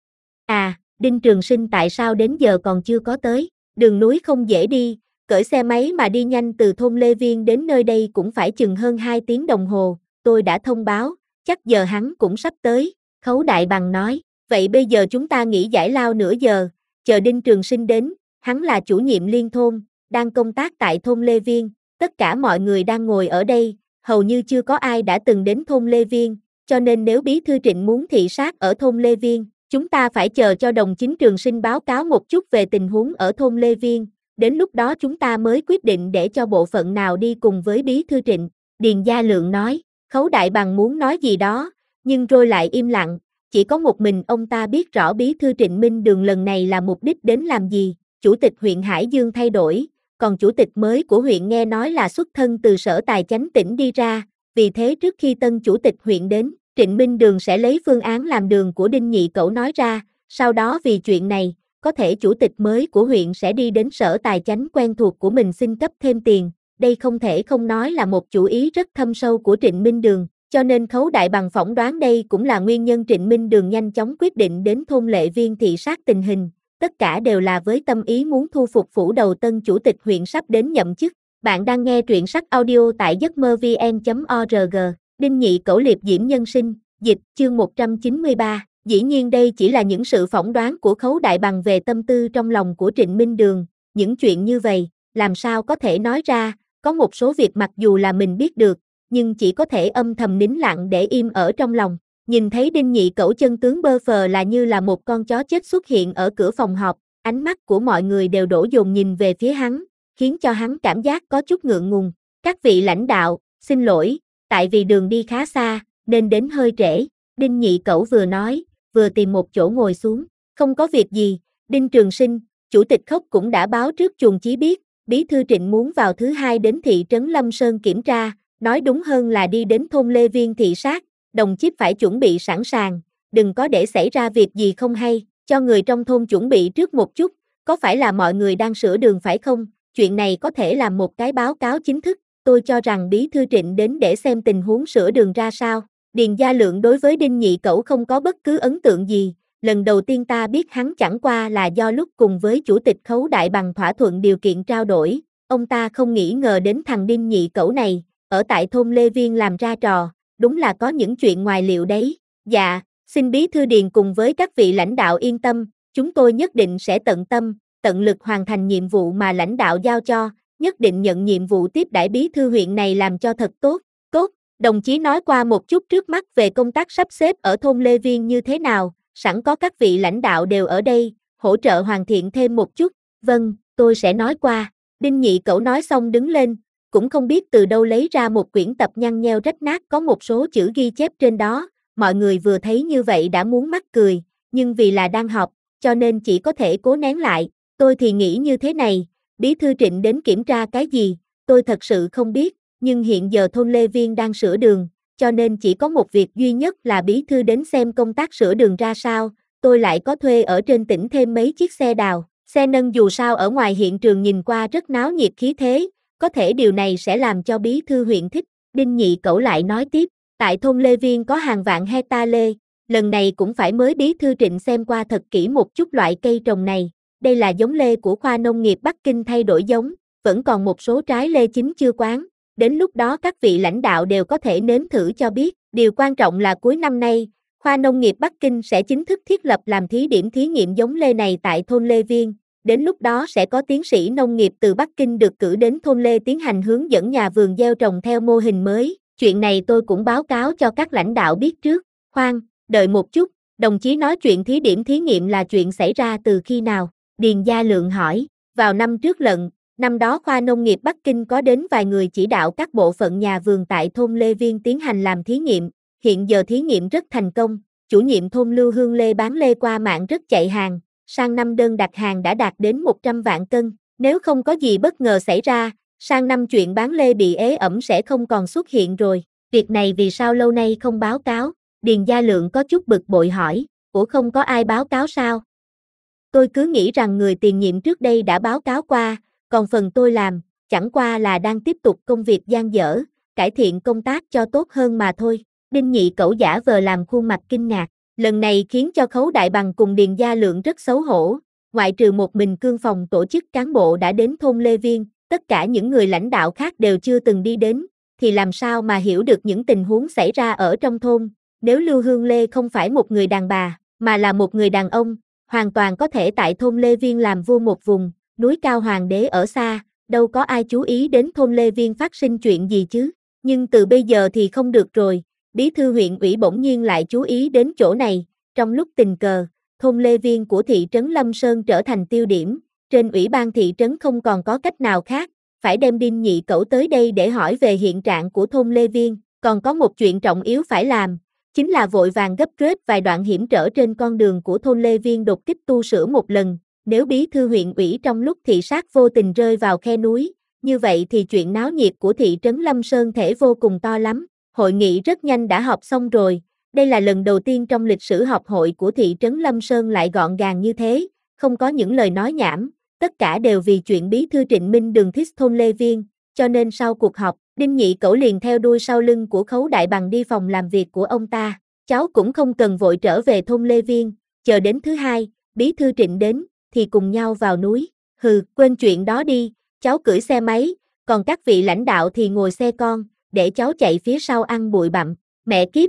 Speaker 1: À, Đinh Trường Sinh tại sao đến giờ còn chưa có tới, đường núi không dễ đi, cởi xe máy mà đi nhanh từ thôn Lê Viên đến nơi đây cũng phải chừng hơn 2 tiếng đồng hồ, tôi đã thông báo, chắc giờ hắn cũng sắp tới, Khấu Đại Bằng nói, vậy bây giờ chúng ta nghỉ giải lao nửa giờ, chờ Đinh Trường Sinh đến, hắn là chủ nhiệm liên thôn, đang công tác tại thôn Lê Viên, tất cả mọi người đang ngồi ở đây, hầu như chưa có ai đã từng đến thôn Lê Viên, cho nên nếu Bí thư Trịnh muốn thị sát ở thôn Lê Viên, chúng ta phải chờ cho đồng chính Trường Sinh báo cáo một chút về tình huống ở thôn Lê Viên, đến lúc đó chúng ta mới quyết định để cho bộ phận nào đi cùng với Bí thư Trịnh, Điền Gia Lượng nói, Khấu Đại Bằng muốn nói gì đó, nhưng rồi lại im lặng, chỉ có một mình ông ta biết rõ Bí thư Trịnh Minh Đường lần này là mục đích đến làm gì, chủ tịch huyện Hải Dương thay đổi, còn chủ tịch mới của huyện nghe nói là xuất thân từ Sở Tài Chánh tỉnh đi ra, vì thế trước khi tân chủ tịch huyện đến, Trịnh Minh Đường sẽ lấy phương án làm đường của Đinh Nhị Cẩu nói ra, sau đó vì chuyện này, có thể chủ tịch mới của huyện sẽ đi đến Sở Tài Chánh quen thuộc của mình xin cấp thêm tiền, đây không thể không nói là một chủ ý rất thâm sâu của Trịnh Minh Đường, cho nên Khấu Đại Bằng phỏng đoán đây cũng là nguyên nhân Trịnh Minh Đường nhanh chóng quyết định đến thôn Lệ Viên thị sát tình hình, tất cả đều là với tâm ý muốn thu phục phủ đầu tân chủ tịch huyện sắp đến nhậm chức. Bạn đang nghe truyện sách audio tại giấc mơ vn.org, Đinh Nhị Cẩu liệp diễm nhân sinh, dịch, chương 193, dĩ nhiên đây chỉ là những sự phỏng đoán của Khấu Đại Bằng về tâm tư trong lòng của Trịnh Minh Đường, những chuyện như vậy, làm sao có thể nói ra, có một số việc mặc dù là mình biết được, nhưng chỉ có thể âm thầm nín lặng để im ở trong lòng. Nhìn thấy Đinh Nhị Cẩu chân tướng bơ phờ là như là một con chó chết xuất hiện ở cửa phòng họp, ánh mắt của mọi người đều đổ dồn nhìn về phía hắn, khiến cho hắn cảm giác có chút ngượng ngùng. Các vị lãnh đạo, xin lỗi, tại vì đường đi khá xa, nên đến hơi trễ. Đinh Nhị Cẩu vừa nói, vừa tìm một chỗ ngồi xuống. Không có việc gì, Đinh Trường Sinh, chủ tịch Khốc cũng đã báo trước chuồng chí biết, Bí thư Trịnh muốn vào thứ Hai đến thị trấn Lâm Sơn kiểm tra, nói đúng hơn là đi đến thôn Lê Viên thị sát, đồng chí phải chuẩn bị sẵn sàng, đừng có để xảy ra việc gì không hay, cho người trong thôn chuẩn bị trước một chút, có phải là mọi người đang sửa đường phải không? Chuyện này có thể làm một cái báo cáo chính thức, tôi cho rằng Bí thư Trịnh đến để xem tình huống sửa đường ra sao. Điền Gia Lượng đối với Đinh Nhị Cẩu không có bất cứ ấn tượng gì, lần đầu tiên ta biết hắn chẳng qua là do lúc cùng với chủ tịch Khấu Đại Bằng thỏa thuận điều kiện trao đổi, ông ta không nghĩ ngờ đến thằng Đinh Nhị Cẩu này, ở tại thôn Lê Viên làm ra trò, đúng là có những chuyện ngoài liệu đấy. Dạ, xin Bí thư Điền cùng với các vị lãnh đạo yên tâm, chúng tôi nhất định sẽ tận tâm, tận lực hoàn thành nhiệm vụ mà lãnh đạo giao cho, nhất định nhận nhiệm vụ tiếp đãi Bí thư huyện này làm cho thật tốt. Tốt, đồng chí nói qua một chút trước mắt về công tác sắp xếp ở thôn Lê Viên như thế nào, sẵn có các vị lãnh đạo đều ở đây, hỗ trợ hoàn thiện thêm một chút. Vâng, tôi sẽ nói qua. Đinh Nhị Cẩu nói xong đứng lên, cũng không biết từ đâu lấy ra một quyển tập nhăn nheo rách nát có một số chữ ghi chép trên đó, mọi người vừa thấy như vậy đã muốn mắc cười, nhưng vì là đang họp, cho nên chỉ có thể cố nén lại. Tôi thì nghĩ như thế này, Bí thư Trịnh đến kiểm tra cái gì, tôi thật sự không biết, nhưng hiện giờ thôn Lê Viên đang sửa đường, cho nên chỉ có một việc duy nhất là Bí thư đến xem công tác sửa đường ra sao, tôi lại có thuê ở trên tỉnh thêm mấy chiếc xe đào, xe nâng dù sao ở ngoài hiện trường nhìn qua rất náo nhiệt khí thế, có thể điều này sẽ làm cho Bí thư huyện thích. Đinh Nhị Cẩu lại nói tiếp, tại thôn Lê Viên có hàng vạn hecta lê, lần này cũng phải mới Bí thư Trịnh xem qua thật kỹ một chút loại cây trồng này, đây là giống lê của khoa nông nghiệp Bắc Kinh thay đổi giống, vẫn còn một số trái lê chín chưa quán, đến lúc đó các vị lãnh đạo đều có thể nếm thử cho biết, điều quan trọng là cuối năm nay, khoa nông nghiệp Bắc Kinh sẽ chính thức thiết lập làm thí điểm thí nghiệm giống lê này tại thôn Lê Viên. Đến lúc đó sẽ có tiến sĩ nông nghiệp từ Bắc Kinh được cử đến thôn Lê tiến hành hướng dẫn nhà vườn gieo trồng theo mô hình mới. Chuyện này tôi cũng báo cáo cho các lãnh đạo biết trước. Khoan, đợi một chút, đồng chí nói chuyện thí điểm thí nghiệm là chuyện xảy ra từ khi nào? Điền Gia Lượng hỏi, vào năm trước lận, Năm đó khoa nông nghiệp Bắc Kinh có đến vài người chỉ đạo các bộ phận nhà vườn tại thôn Lê Viên tiến hành làm thí nghiệm, hiện giờ thí nghiệm rất thành công, chủ nhiệm thôn Lưu Hương Lê bán lê qua mạng rất chạy hàng, sang năm đơn đặt hàng đã đạt đến 100 vạn cân, nếu không có gì bất ngờ xảy ra, sang năm chuyện bán lê bị ế ẩm sẽ không còn xuất hiện rồi, việc này vì sao lâu nay không báo cáo, Điền Gia Lượng có chút bực bội hỏi, ủa không có ai báo cáo sao? Tôi cứ nghĩ rằng người tiền nhiệm trước đây đã báo cáo qua, còn phần tôi làm, chẳng qua là đang tiếp tục công việc dang dở, cải thiện công tác cho tốt hơn mà thôi. Đinh Nhị Cẩu giả vờ làm khuôn mặt kinh ngạc, lần này khiến cho Khấu Đại Bằng cùng Điền Gia Lượng rất xấu hổ, ngoại trừ một mình Cương phòng tổ chức cán bộ đã đến thôn Lê Viên, tất cả những người lãnh đạo khác đều chưa từng đi đến, thì làm sao mà hiểu được những tình huống xảy ra ở trong thôn, nếu Lưu Hương Lê không phải một người đàn bà, mà là một người đàn ông, hoàn toàn có thể tại thôn Lê Viên làm vua một vùng, núi cao hoàng đế ở xa, đâu có ai chú ý đến thôn Lê Viên phát sinh chuyện gì chứ, nhưng từ bây giờ thì không được rồi, bí thư huyện ủy bỗng nhiên lại chú ý đến chỗ này, trong lúc tình cờ, thôn Lê Viên của thị trấn Lâm Sơn trở thành tiêu điểm, trên ủy ban thị trấn không còn có cách nào khác, phải đem Đinh Nhị Cẩu tới đây để hỏi về hiện trạng của thôn Lê Viên, còn có một chuyện trọng yếu phải làm, chính là vội vàng gấp rết vài đoạn hiểm trở trên con đường của thôn Lê Viên đột kích tu sửa một lần, nếu bí thư huyện ủy trong lúc thị sát vô tình rơi vào khe núi, như vậy thì chuyện náo nhiệt của thị trấn Lâm Sơn thể vô cùng to lắm. Hội nghị rất nhanh đã họp xong rồi, đây là lần đầu tiên trong lịch sử họp hội của thị trấn Lâm Sơn lại gọn gàng như thế, không có những lời nói nhảm, tất cả đều vì chuyện bí thư Trịnh Minh Đường thít thôn Lê Viên, cho nên sau cuộc họp, Đinh Nhị Cẩu liền theo đuôi sau lưng của Khấu Đại Bằng đi phòng làm việc của ông ta, cháu cũng không cần vội trở về thôn Lê Viên, chờ đến thứ hai, bí thư Trịnh đến, thì cùng nhau vào núi, quên chuyện đó đi, cháu cưỡi xe máy, còn các vị lãnh đạo thì ngồi xe con, để cháu chạy phía sau ăn bụi bặm, mẹ kiếp.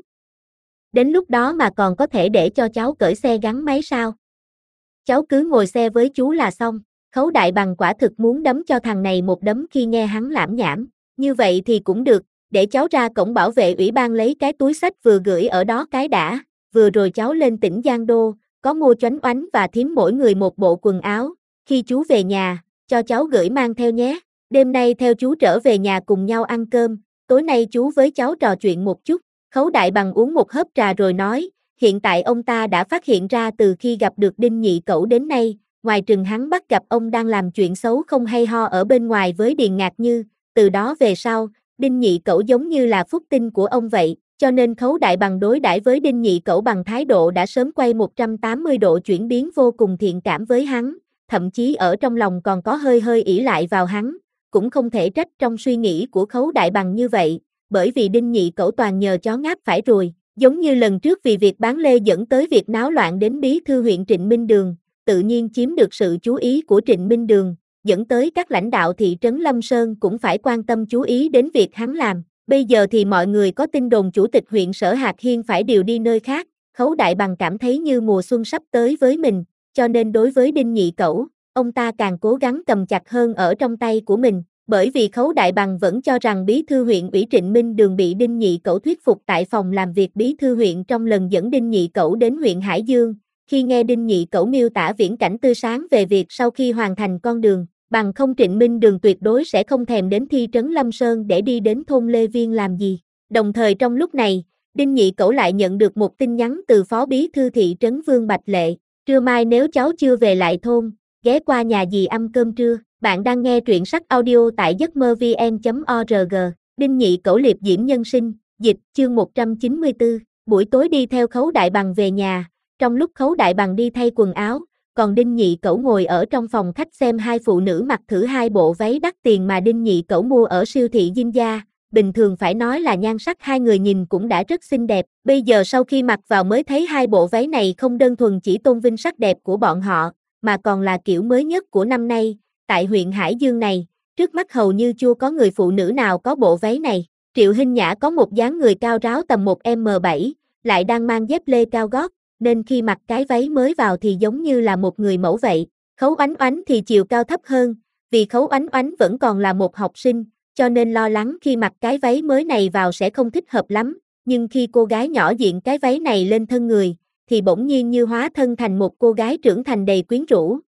Speaker 1: Đến lúc đó mà còn có thể để cho cháu cởi xe gắn máy sao? Cháu cứ ngồi xe với chú là xong, Khấu Đại Bằng quả thực muốn đấm cho thằng này một đấm khi nghe hắn lảm nhảm, như vậy thì cũng được, để cháu ra cổng bảo vệ ủy ban lấy cái túi xách vừa gửi ở đó cái đã, vừa rồi cháu lên tỉnh Giang Đô, có mua choánh oánh và thím mỗi người một bộ quần áo, khi chú về nhà, cho cháu gửi mang theo nhé, đêm nay theo chú trở về nhà cùng nhau ăn cơm, tối nay chú với cháu trò chuyện một chút. Khấu Đại Bằng uống một hớp trà rồi nói, hiện tại ông ta đã phát hiện ra từ khi gặp được Đinh Nhị Cẩu đến nay, ngoài chừng hắn bắt gặp ông đang làm chuyện xấu không hay ho ở bên ngoài với Điền Ngạc Như, từ đó về sau, Đinh Nhị Cẩu giống như là phúc tinh của ông vậy, cho nên Khấu Đại Bằng đối đãi với Đinh Nhị Cẩu bằng thái độ đã sớm quay 180 độ chuyển biến vô cùng thiện cảm với hắn, thậm chí ở trong lòng còn có hơi hơi ỷ lại vào hắn, cũng không thể trách trong suy nghĩ của Khấu Đại Bằng như vậy, bởi vì Đinh Nhị Cẩu toàn nhờ chó ngáp phải ruồi, giống như lần trước vì việc bán lê dẫn tới việc náo loạn đến bí thư huyện Trịnh Minh Đường, tự nhiên chiếm được sự chú ý của Trịnh Minh Đường, dẫn tới các lãnh đạo thị trấn Lâm Sơn cũng phải quan tâm chú ý đến việc hắn làm. Bây giờ thì mọi người có tin đồn chủ tịch huyện Sở Hạc Hiên phải điều đi nơi khác, Khấu Đại Bằng cảm thấy như mùa xuân sắp tới với mình, cho nên đối với Đinh Nhị Cẩu, ông ta càng cố gắng cầm chặt hơn ở trong tay của mình, bởi vì Khấu Đại Bằng vẫn cho rằng bí thư huyện ủy Trịnh Minh Đường bị Đinh Nhị Cẩu thuyết phục tại phòng làm việc bí thư huyện trong lần dẫn Đinh Nhị Cẩu đến huyện Hải Dương, khi nghe Đinh Nhị Cẩu miêu tả viễn cảnh tươi sáng về việc sau khi hoàn thành con đường, bằng không Trịnh Minh Đường tuyệt đối sẽ không thèm đến thị trấn Lâm Sơn để đi đến thôn Lê Viên làm gì. Đồng thời trong lúc này, Đinh Nhị Cẩu lại nhận được một tin nhắn từ phó bí thư thị trấn Vương Bạch Lệ, trưa mai nếu cháu chưa về lại thôn, ghé qua nhà dì ăn cơm trưa. Bạn đang nghe truyện sách audio tại giấc mơ vn.org, Đinh Nhị Cẩu liệp diễm nhân sinh, dịch, chương 194, buổi tối đi theo Khấu Đại Bằng về nhà, trong lúc Khấu Đại Bằng đi thay quần áo, còn Đinh Nhị Cẩu ngồi ở trong phòng khách xem hai phụ nữ mặc thử hai bộ váy đắt tiền mà Đinh Nhị Cẩu mua ở siêu thị Dinh Gia, bình thường phải nói là nhan sắc hai người nhìn cũng đã rất xinh đẹp, bây giờ sau khi mặc vào mới thấy hai bộ váy này không đơn thuần chỉ tôn vinh sắc đẹp của bọn họ, mà còn là kiểu mới nhất của năm nay. Tại huyện Hải Dương này, trước mắt hầu như chưa có người phụ nữ nào có bộ váy này. Triệu Hinh Nhã có một dáng người cao ráo tầm 1m7, lại đang mang dép lê cao gót, nên khi mặc cái váy mới vào thì giống như là một người mẫu vậy. Khấu Oánh Oánh thì chiều cao thấp hơn, vì Khấu Oánh Oánh vẫn còn là một học sinh, cho nên lo lắng khi mặc cái váy mới này vào sẽ không thích hợp lắm. Nhưng khi cô gái nhỏ diện cái váy này lên thân người, thì bỗng nhiên như hóa thân thành một cô gái trưởng thành đầy quyến rũ.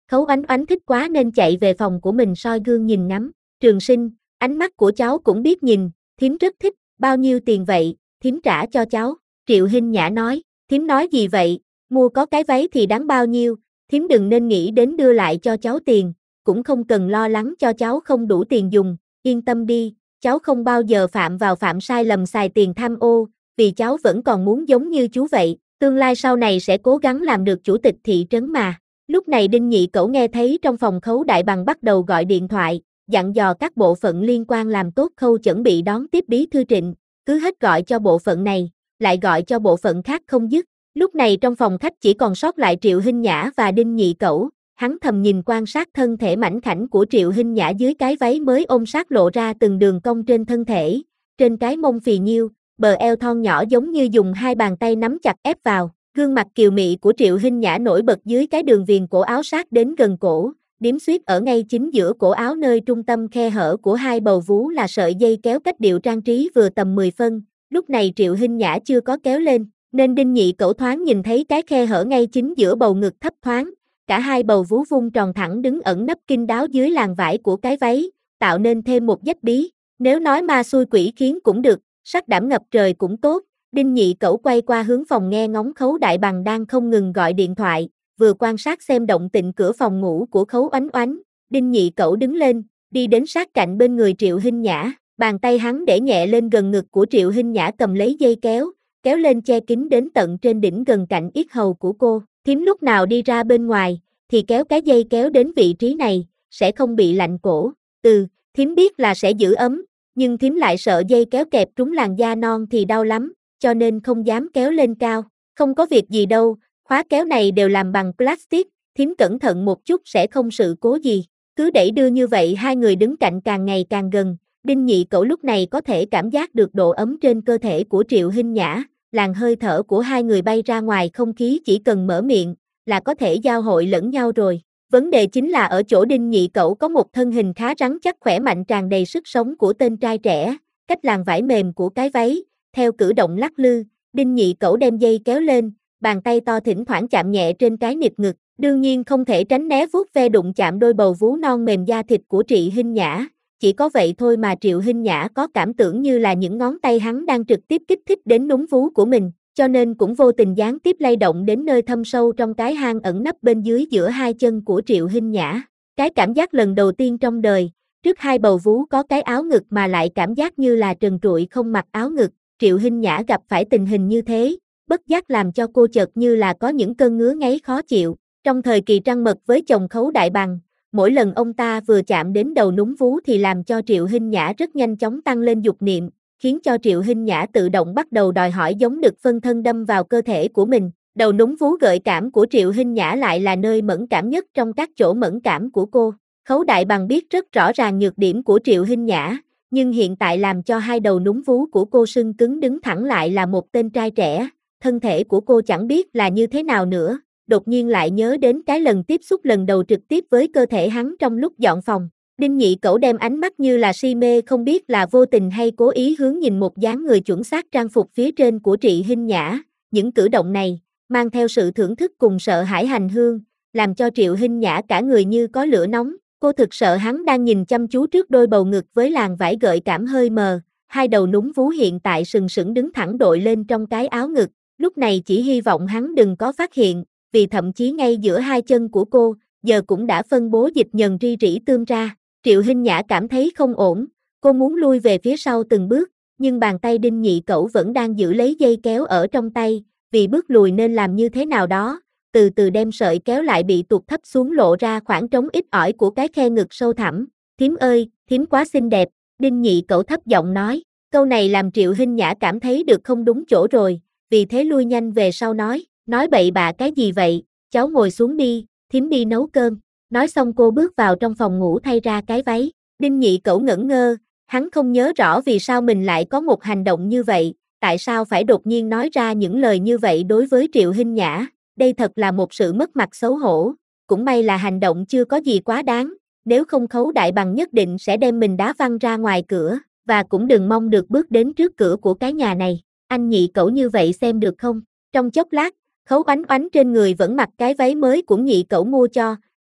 Speaker 1: Khấu Oánh Oánh thích quá nên chạy về phòng của mình soi gương nhìn ngắm. Trường Sinh, ánh mắt của cháu cũng biết nhìn, thím rất thích, bao nhiêu tiền vậy, thím trả cho cháu. Triệu Hinh Nhã nói, thím nói gì vậy, mua có cái váy thì đáng bao nhiêu, thím đừng nên nghĩ đến đưa lại cho cháu tiền, cũng không cần lo lắng cho cháu không đủ tiền dùng, yên tâm đi, cháu không bao giờ phạm sai lầm xài tiền tham ô, vì cháu vẫn còn muốn giống như chú vậy, tương lai sau này sẽ cố gắng làm được chủ tịch thị trấn mà. Lúc này Đinh Nhị Cẩu nghe thấy trong phòng Khấu Đại Bằng bắt đầu gọi điện thoại, dặn dò các bộ phận liên quan làm tốt khâu chuẩn bị đón tiếp Bí thư Trịnh, cứ hết gọi cho bộ phận này, lại gọi cho bộ phận khác không dứt. Lúc này trong phòng khách chỉ còn sót lại Triệu Hinh Nhã và Đinh Nhị Cẩu, hắn thầm nhìn quan sát thân thể mảnh khảnh của Triệu Hinh Nhã dưới cái váy mới ôm sát lộ ra từng đường cong trên thân thể, trên cái mông phì nhiêu, bờ eo thon nhỏ giống như dùng hai bàn tay nắm chặt ép vào. Gương mặt kiều mị của Triệu Hinh Nhã nổi bật dưới cái đường viền cổ áo sát đến gần cổ, điếm xuyết ở ngay chính giữa cổ áo nơi trung tâm khe hở của hai bầu vú là sợi dây kéo cách điệu trang trí vừa tầm 10 phân. Lúc này Triệu Hinh Nhã chưa có kéo lên, nên Đinh Nhị Cẩu thoáng nhìn thấy cái khe hở ngay chính giữa bầu ngực thấp thoáng, cả hai bầu vú vung tròn thẳng đứng ẩn nấp kín đáo dưới làn vải của cái váy, tạo nên thêm một vách bí. Nếu nói ma xui quỷ khiến cũng được, sắc đảm ngập trời cũng tốt. Đinh Nhị Cẩu quay qua hướng phòng nghe ngóng Khấu Đại Bằng đang không ngừng gọi điện thoại, vừa quan sát xem động tĩnh cửa phòng ngủ của Khấu Oánh Oánh. Đinh Nhị Cẩu đứng lên, đi đến sát cạnh bên người Triệu Hinh Nhã, bàn tay hắn để nhẹ lên gần ngực của Triệu Hinh Nhã cầm lấy dây kéo, kéo lên che kín đến tận trên đỉnh gần cạnh yết hầu của cô. Thím lúc nào đi ra bên ngoài, thì kéo cái dây kéo đến vị trí này, sẽ không bị lạnh cổ. Thím biết là sẽ giữ ấm, nhưng thím lại sợ dây kéo kẹp trúng làn da non thì đau lắm, cho nên không dám kéo lên cao. Không có việc gì đâu, khóa kéo này đều làm bằng plastic, thím cẩn thận một chút sẽ không sự cố gì. Cứ đẩy đưa như vậy hai người đứng cạnh càng ngày càng gần, Đinh Nhị Cẩu lúc này có thể cảm giác được độ ấm trên cơ thể của Triệu Hinh Nhã, làn hơi thở của hai người bay ra ngoài không khí chỉ cần mở miệng, là có thể giao hội lẫn nhau rồi. Vấn đề chính là ở chỗ Đinh Nhị Cẩu có một thân hình khá rắn chắc khỏe mạnh tràn đầy sức sống của tên trai trẻ, cách làn vải mềm của cái váy, theo cử động lắc lư, Đinh Nhị Cẩu đem dây kéo lên, bàn tay to thỉnh thoảng chạm nhẹ trên cái nịt ngực, đương nhiên không thể tránh né vuốt ve đụng chạm đôi bầu vú non mềm da thịt của Triệu Hinh Nhã, chỉ có vậy thôi mà Triệu Hinh Nhã có cảm tưởng như là những ngón tay hắn đang trực tiếp kích thích đến núm vú của mình, cho nên cũng vô tình gián tiếp lay động đến nơi thâm sâu trong cái hang ẩn nấp bên dưới giữa hai chân của Triệu Hinh Nhã. Cái cảm giác lần đầu tiên trong đời, trước hai bầu vú có cái áo ngực mà lại cảm giác như là trần trụi không mặc áo ngực, Triệu Hinh Nhã gặp phải tình hình như thế, bất giác làm cho cô chợt như là có những cơn ngứa ngáy khó chịu. Trong thời kỳ trăng mật với chồng Khấu Đại Bằng, mỗi lần ông ta vừa chạm đến đầu núm vú thì làm cho Triệu Hinh Nhã rất nhanh chóng tăng lên dục niệm, khiến cho Triệu Hinh Nhã tự động bắt đầu đòi hỏi giống đực phân thân đâm vào cơ thể của mình. Đầu núm vú gợi cảm của Triệu Hinh Nhã lại là nơi mẫn cảm nhất trong các chỗ mẫn cảm của cô. Khấu Đại Bằng biết rất rõ ràng nhược điểm của Triệu Hinh Nhã, nhưng hiện tại làm cho hai đầu núm vú của cô sưng cứng đứng thẳng lại là một tên trai trẻ, thân thể của cô chẳng biết là như thế nào nữa, đột nhiên lại nhớ đến cái lần tiếp xúc lần đầu trực tiếp với cơ thể hắn trong lúc dọn phòng. Đinh Nhị Cẩu đem ánh mắt như là si mê không biết là vô tình hay cố ý hướng nhìn một dáng người chuẩn xác trang phục phía trên của Triệu Hinh Nhã, những cử động này, mang theo sự thưởng thức cùng sợ hãi hành hương, làm cho Triệu Hinh Nhã cả người như có lửa nóng. Cô thực sợ hắn đang nhìn chăm chú trước đôi bầu ngực với làn vải gợi cảm hơi mờ, hai đầu núm vú hiện tại sừng sững đứng thẳng đội lên trong cái áo ngực, lúc này chỉ hy vọng hắn đừng có phát hiện, vì thậm chí ngay giữa hai chân của cô, giờ cũng đã phân bố dịch nhờn ri rỉ tươm ra. Triệu Hinh Nhã cảm thấy không ổn, cô muốn lui về phía sau từng bước, nhưng bàn tay Đinh Nhị Cẩu vẫn đang giữ lấy dây kéo ở trong tay, vì bước lùi nên làm như thế nào đó, từ từ đem sợi kéo lại bị tụt thấp xuống lộ ra khoảng trống ít ỏi của cái khe ngực sâu thẳm. Thím ơi, thím quá xinh đẹp, Đinh Nhị Cẩu thấp giọng nói, câu này làm Triệu Hinh Nhã cảm thấy được không đúng chỗ rồi, vì thế lui nhanh về sau nói bậy bạ cái gì vậy, cháu ngồi xuống đi, thím đi nấu cơm. Nói xong cô bước vào trong phòng ngủ thay ra cái váy. Đinh Nhị Cẩu ngẩn ngơ, hắn không nhớ rõ vì sao mình lại có một hành động như vậy, tại sao phải đột nhiên nói ra những lời như vậy đối với Triệu Hinh Nhã, đây thật là một sự mất mặt xấu hổ, cũng may là hành động chưa có gì quá đáng, nếu không Khấu Đại Bằng nhất định sẽ đem mình đá văng ra ngoài cửa, và cũng đừng mong được bước đến trước cửa của cái nhà này. Anh Nhị Cẩu như vậy xem được không? Trong chốc lát, Khấu Oánh Oánh trên người vẫn mặc cái váy mới của Nhị Cẩu mua cho,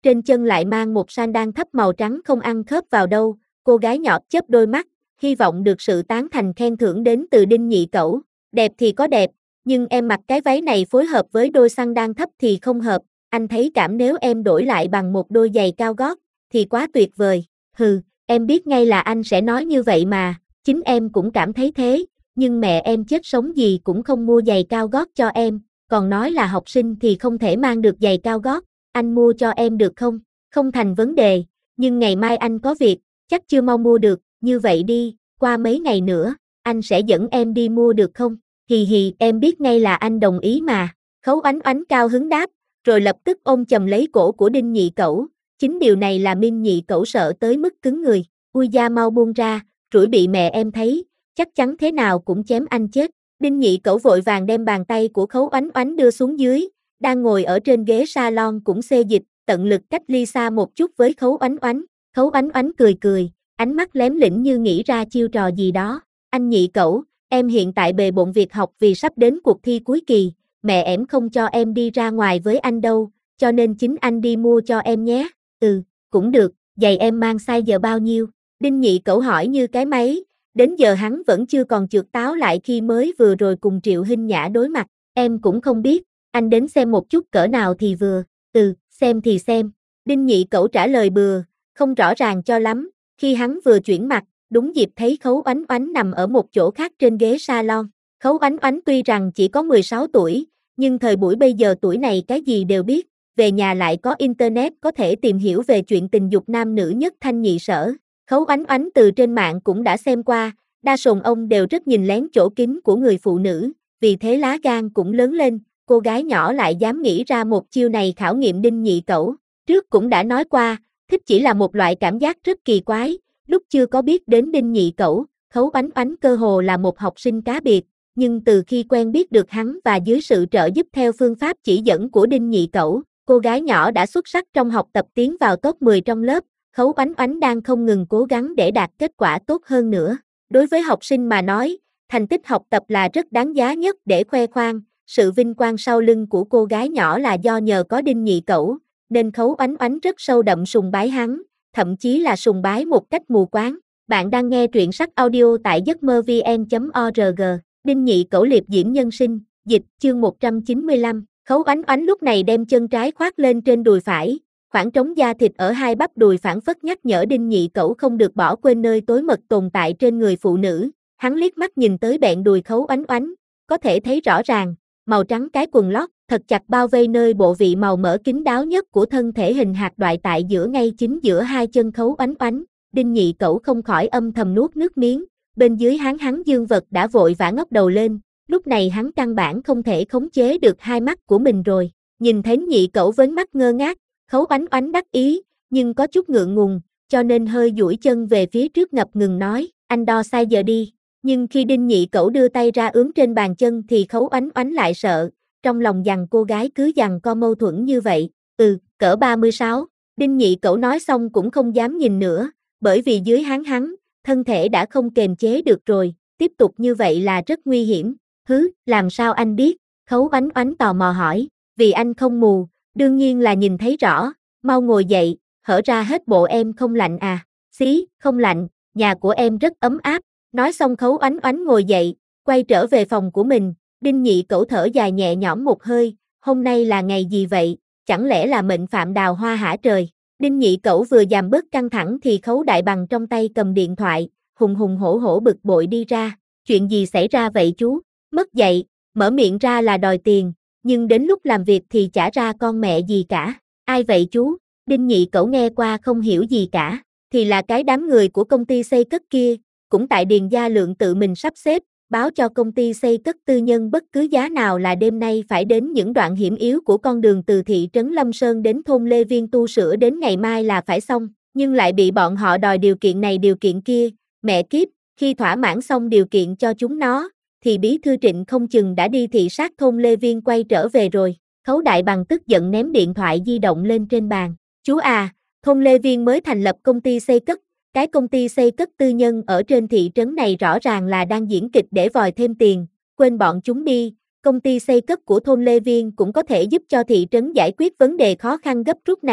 Speaker 1: trên chân lại mang một sandal thấp màu trắng không ăn khớp vào đâu. Cô gái nhỏ chớp đôi mắt, hy vọng được sự tán thành khen thưởng đến từ Đinh Nhị Cẩu. Đẹp thì có đẹp, nhưng em mặc cái váy này phối hợp với đôi sandal thấp thì không hợp. Anh thấy cảm nếu em đổi lại bằng một đôi giày cao gót, thì quá tuyệt vời. Hừ, em biết ngay là anh sẽ nói như vậy mà, chính em cũng cảm thấy thế, nhưng mẹ em chết sống gì cũng không mua giày cao gót cho em, còn nói là học sinh thì không thể mang được giày cao gót, anh mua cho em được không? Không thành vấn đề, nhưng ngày mai anh có việc, chắc chưa mau mua được, như vậy đi, qua mấy ngày nữa, anh sẽ dẫn em đi mua được không? Hì hì, em biết ngay là anh đồng ý mà. Khấu Oánh Oánh cao hứng đáp, rồi lập tức ôm chầm lấy cổ của Đinh Nhị Cẩu. Chính điều này làm Đinh Nhị Cẩu sợ tới mức cứng người. Ui da, mau buông ra, rủi bị mẹ em thấy, chắc chắn thế nào cũng chém anh chết. Đinh Nhị Cẩu vội vàng đem bàn tay của Khấu Oánh Oánh đưa xuống dưới, đang ngồi ở trên ghế salon cũng xê dịch, tận lực cách ly xa một chút với Khấu Oánh Oánh. Khấu Oánh Oánh cười cười, ánh mắt lém lỉnh như nghĩ ra chiêu trò gì đó. Anh Nhị Cẩu, em hiện tại bề bộn việc học vì sắp đến cuộc thi cuối kỳ, mẹ em không cho em đi ra ngoài với anh đâu, cho nên chính anh đi mua cho em nhé. Ừ, cũng được, giày em mang size giờ bao nhiêu? Đinh Nhị Cẩu hỏi như cái máy, đến giờ hắn vẫn chưa còn chượt táo lại khi mới vừa rồi cùng Triệu Hinh Nhã đối mặt. Em cũng không biết, anh đến xem một chút cỡ nào thì vừa. Ừ, xem thì xem. Đinh Nhị Cẩu trả lời bừa, không rõ ràng cho lắm. Khi hắn vừa chuyển mặt, đúng dịp thấy Khấu Oánh Oánh nằm ở một chỗ khác trên ghế salon. Khấu Oánh Oánh tuy rằng chỉ có 16 tuổi, nhưng thời buổi bây giờ tuổi này cái gì đều biết, về nhà lại có internet có thể tìm hiểu về chuyện tình dục nam nữ nhất thanh nhị sở. Khấu Oánh Oánh từ trên mạng cũng đã xem qua, đa số ông đều rất nhìn lén chỗ kín của người phụ nữ, vì thế lá gan cũng lớn lên, cô gái nhỏ lại dám nghĩ ra một chiêu này khảo nghiệm Đinh Nhị Cẩu. Trước cũng đã nói qua, thích chỉ là một loại cảm giác rất kỳ quái, lúc chưa có biết đến Đinh Nhị Cẩu, Khấu Oánh Oánh cơ hồ là một học sinh cá biệt, nhưng từ khi quen biết được hắn và dưới sự trợ giúp theo phương pháp chỉ dẫn của Đinh Nhị Cẩu, cô gái nhỏ đã xuất sắc trong học tập tiến vào top 10 trong lớp. Khấu Oánh Oánh đang không ngừng cố gắng để đạt kết quả tốt hơn nữa. Đối với học sinh mà nói, thành tích học tập là rất đáng giá nhất để khoe khoang, sự vinh quang sau lưng của cô gái nhỏ là do nhờ có Đinh Nhị Cẩu, nên Khấu Oánh Oánh rất sâu đậm sùng bái hắn, thậm chí là sùng bái một cách mù quáng. Bạn đang nghe truyện sách audio tại giấc mơ vn.org. Đinh Nhị Cẩu liệp diễm nhân sinh, dịch, chương 195. Khấu Oánh Oánh lúc này đem chân trái khoác lên trên đùi phải, khoảng trống da thịt ở hai bắp đùi phảng phất nhắc nhở Đinh Nhị Cẩu không được bỏ quên nơi tối mật tồn tại trên người phụ nữ. Hắn liếc mắt nhìn tới bẹn đùi Khấu Oánh Oánh, có thể thấy rõ ràng, màu trắng cái quần lót, thật chặt bao vây nơi bộ vị màu mỡ kín đáo nhất của thân thể hình hạt đoại tại giữa ngay chính giữa hai chân Khấu Oánh Oánh. Đinh Nhị Cẩu không khỏi âm thầm nuốt nước miếng, bên dưới hắn dương vật đã vội vã ngóc đầu lên, lúc này hắn căn bản không thể khống chế được hai mắt của mình rồi. Nhìn thấy Nhị Cẩu với mắt ngơ ngác, Khấu Oánh Oánh đắc ý, nhưng có chút ngượng ngùng, cho nên hơi duỗi chân về phía trước ngập ngừng nói, anh đo size giờ đi. Nhưng khi Đinh Nhị Cẩu đưa tay ra ướm trên bàn chân thì Khấu Oánh Oánh lại sợ, trong lòng dằn cô gái cứ dằn co mâu thuẫn như vậy. Ừ, cỡ 36. Đinh Nhị Cẩu nói xong cũng không dám nhìn nữa, bởi vì dưới hắn, thân thể đã không kềm chế được rồi, tiếp tục như vậy là rất nguy hiểm. Hứ, làm sao anh biết? Khấu Oánh Oánh tò mò hỏi, vì anh không mù, đương nhiên là nhìn thấy rõ, mau ngồi dậy, hở ra hết bộ em không lạnh à? Xí, không lạnh, nhà của em rất ấm áp. Nói xong Khấu Oánh Oánh ngồi dậy, quay trở về phòng của mình. Đinh Nhị Cẩu thở dài nhẹ nhõm một hơi, hôm nay là ngày gì vậy, chẳng lẽ là mệnh phạm đào hoa hả trời? Đinh Nhị Cẩu vừa giảm bớt căng thẳng thì Khấu Đại Bằng trong tay cầm điện thoại, hùng hùng hổ hổ bực bội đi ra. Chuyện gì xảy ra vậy chú? Mất dạy, mở miệng ra là đòi tiền, nhưng đến lúc làm việc thì chả ra con mẹ gì cả. Ai vậy chú? Đinh Nhị Cẩu nghe qua không hiểu gì cả, thì là cái đám người của công ty xây cất kia, cũng tại Điền Gia Lượng tự mình sắp xếp, báo cho công ty xây cất tư nhân bất cứ giá nào là đêm nay phải đến những đoạn hiểm yếu của con đường từ thị trấn Lâm Sơn đến thôn Lê Viên tu sửa đến ngày mai là phải xong, nhưng lại bị bọn họ đòi điều kiện này điều kiện kia. Mẹ kiếp, khi thỏa mãn xong điều kiện cho chúng nó, thì bí thư Trịnh không chừng đã đi thị sát thôn Lê Viên quay trở về rồi. Khấu Đại Bằng tức giận ném điện thoại di động lên trên bàn. Chú à, thôn Lê Viên mới thành lập công ty xây cất, cái công ty xây cất tư nhân ở trên thị trấn này rõ ràng là đang diễn kịch để vòi thêm tiền, quên bọn chúng đi, công ty xây cất của thôn Lê Viên cũng có thể giúp cho thị trấn giải quyết vấn đề khó khăn gấp rút này.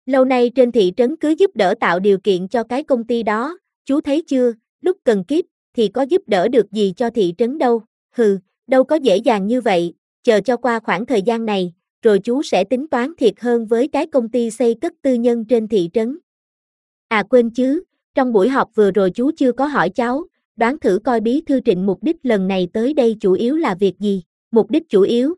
Speaker 1: Lâu nay trên thị trấn cứ giúp đỡ tạo điều kiện cho cái công ty đó, chú thấy chưa, lúc cần kiếp, thì có giúp đỡ được gì cho thị trấn đâu, hừ, đâu có dễ dàng như vậy, chờ cho qua khoảng thời gian này, rồi chú sẽ tính toán thiệt hơn với cái công ty xây cất tư nhân trên thị trấn. À quên chứ, trong buổi họp vừa rồi chú chưa có hỏi cháu, đoán thử coi bí thư Trịnh mục đích lần này tới đây chủ yếu là việc gì, mục đích chủ yếu.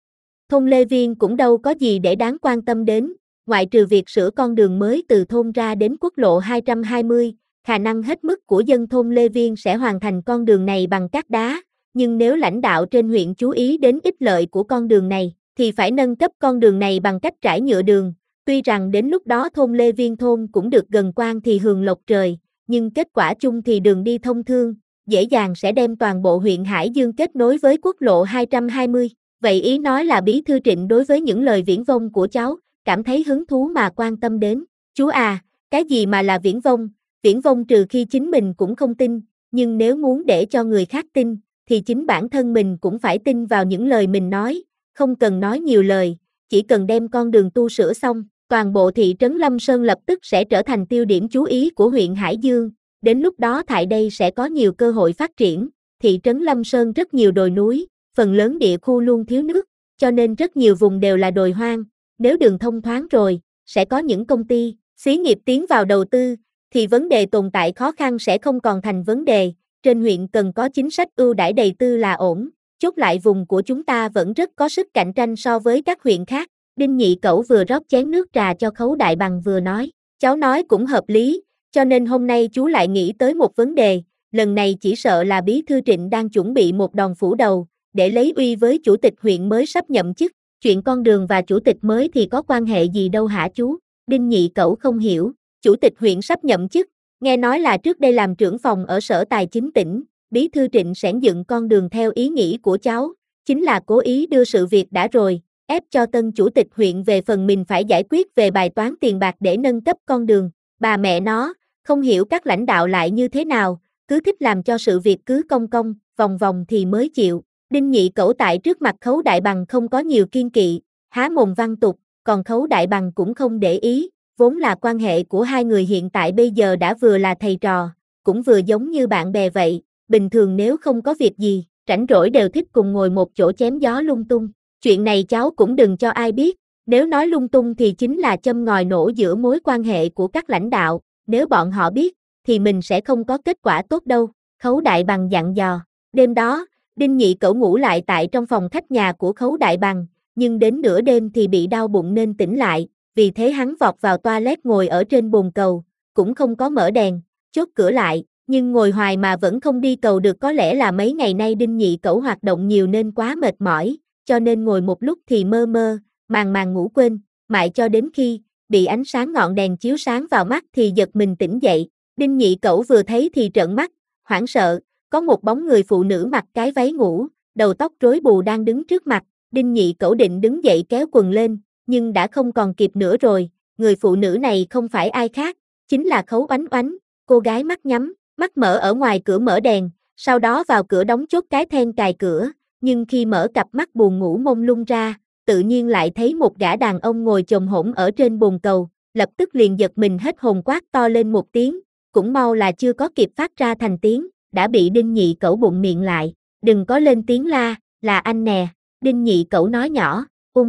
Speaker 1: Thôn Lê Viên cũng đâu có gì để đáng quan tâm đến, ngoại trừ việc sửa con đường mới từ thôn ra đến quốc lộ 220, khả năng hết mức của dân thôn Lê Viên sẽ hoàn thành con đường này bằng cát đá, nhưng nếu lãnh đạo trên huyện chú ý đến ích lợi của con đường này, thì phải nâng cấp con đường này bằng cách trải nhựa đường, tuy rằng đến lúc đó thôn Lê Viên thôn cũng được gần quan thì hường lộc trời, nhưng kết quả chung thì đường đi thông thương, dễ dàng sẽ đem toàn bộ huyện Hải Dương kết nối với quốc lộ 220. Vậy ý nói là bí thư Trịnh đối với những lời viển vông của cháu, cảm thấy hứng thú mà quan tâm đến. Chú à, cái gì mà là viển vông trừ khi chính mình cũng không tin, nhưng nếu muốn để cho người khác tin, thì chính bản thân mình cũng phải tin vào những lời mình nói, không cần nói nhiều lời, chỉ cần đem con đường tu sửa xong, toàn bộ thị trấn Lâm Sơn lập tức sẽ trở thành tiêu điểm chú ý của huyện Hải Dương, đến lúc đó tại đây sẽ có nhiều cơ hội phát triển, thị trấn Lâm Sơn rất nhiều đồi núi, phần lớn địa khu luôn thiếu nước, cho nên rất nhiều vùng đều là đồi hoang, nếu đường thông thoáng rồi, sẽ có những công ty, xí nghiệp tiến vào đầu tư, thì vấn đề tồn tại khó khăn sẽ không còn thành vấn đề, trên huyện cần có chính sách ưu đãi đầy tư là ổn, chốt lại vùng của chúng ta vẫn rất có sức cạnh tranh so với các huyện khác, Đinh Nhị Cẩu vừa rót chén nước trà cho Khấu Đại Bằng vừa nói, cháu nói cũng hợp lý, cho nên hôm nay chú lại nghĩ tới một vấn đề, lần này chỉ sợ là bí thư Trịnh đang chuẩn bị một đòn phủ đầu, để lấy uy với chủ tịch huyện mới sắp nhậm chức, chuyện con đường và chủ tịch mới thì có quan hệ gì đâu hả chú, Đinh Nhị Cẩu không hiểu, chủ tịch huyện sắp nhậm chức, nghe nói là trước đây làm trưởng phòng ở Sở Tài chính tỉnh, bí thư Trịnh sẽ dựng con đường theo ý nghĩ của cháu, chính là cố ý đưa sự việc đã rồi, ép cho tân chủ tịch huyện về phần mình phải giải quyết về bài toán tiền bạc để nâng cấp con đường, bà mẹ nó, không hiểu các lãnh đạo lại như thế nào, cứ thích làm cho sự việc cứ cong cong, vòng vòng thì mới chịu. Đinh Nhị Cẩu tại trước mặt Khấu Đại Bằng không có nhiều kiên kỵ, há mồm văn tục, còn Khấu Đại Bằng cũng không để ý, vốn là quan hệ của hai người hiện tại bây giờ đã vừa là thầy trò, cũng vừa giống như bạn bè vậy, bình thường nếu không có việc gì, rảnh rỗi đều thích cùng ngồi một chỗ chém gió lung tung, chuyện này cháu cũng đừng cho ai biết, nếu nói lung tung thì chính là châm ngòi nổ giữa mối quan hệ của các lãnh đạo, nếu bọn họ biết, thì mình sẽ không có kết quả tốt đâu, Khấu Đại Bằng dặn dò, đêm đó, Đinh Nhị Cẩu ngủ lại tại trong phòng khách nhà của Khấu Đại Bằng, nhưng đến nửa đêm thì bị đau bụng nên tỉnh lại, vì thế hắn vọt vào toilet ngồi ở trên bồn cầu, cũng không có mở đèn, chốt cửa lại, nhưng ngồi hoài mà vẫn không đi cầu được, có lẽ là mấy ngày nay Đinh Nhị Cẩu hoạt động nhiều nên quá mệt mỏi, cho nên ngồi một lúc thì mơ mơ, màng màng ngủ quên, mãi cho đến khi bị ánh sáng ngọn đèn chiếu sáng vào mắt thì giật mình tỉnh dậy, Đinh Nhị Cẩu vừa thấy thì trợn mắt, hoảng sợ. Có một bóng người phụ nữ mặc cái váy ngủ, đầu tóc rối bù đang đứng trước mặt, Đinh Nhị Cẩu định đứng dậy kéo quần lên, nhưng đã không còn kịp nữa rồi, người phụ nữ này không phải ai khác, chính là Khấu Oánh Oánh, cô gái mắt nhắm, mắt mở ở ngoài cửa mở đèn, sau đó vào cửa đóng chốt cái then cài cửa, nhưng khi mở cặp mắt buồn ngủ mông lung ra, tự nhiên lại thấy một gã đàn ông ngồi chồm hổm ở trên bồn cầu, lập tức liền giật mình hết hồn quát to lên một tiếng, cũng mau là chưa có kịp phát ra thành tiếng. Đã bị Đinh Nhị Cẩu bụng miệng lại, đừng có lên tiếng la, là anh nè, Đinh Nhị Cẩu nói nhỏ,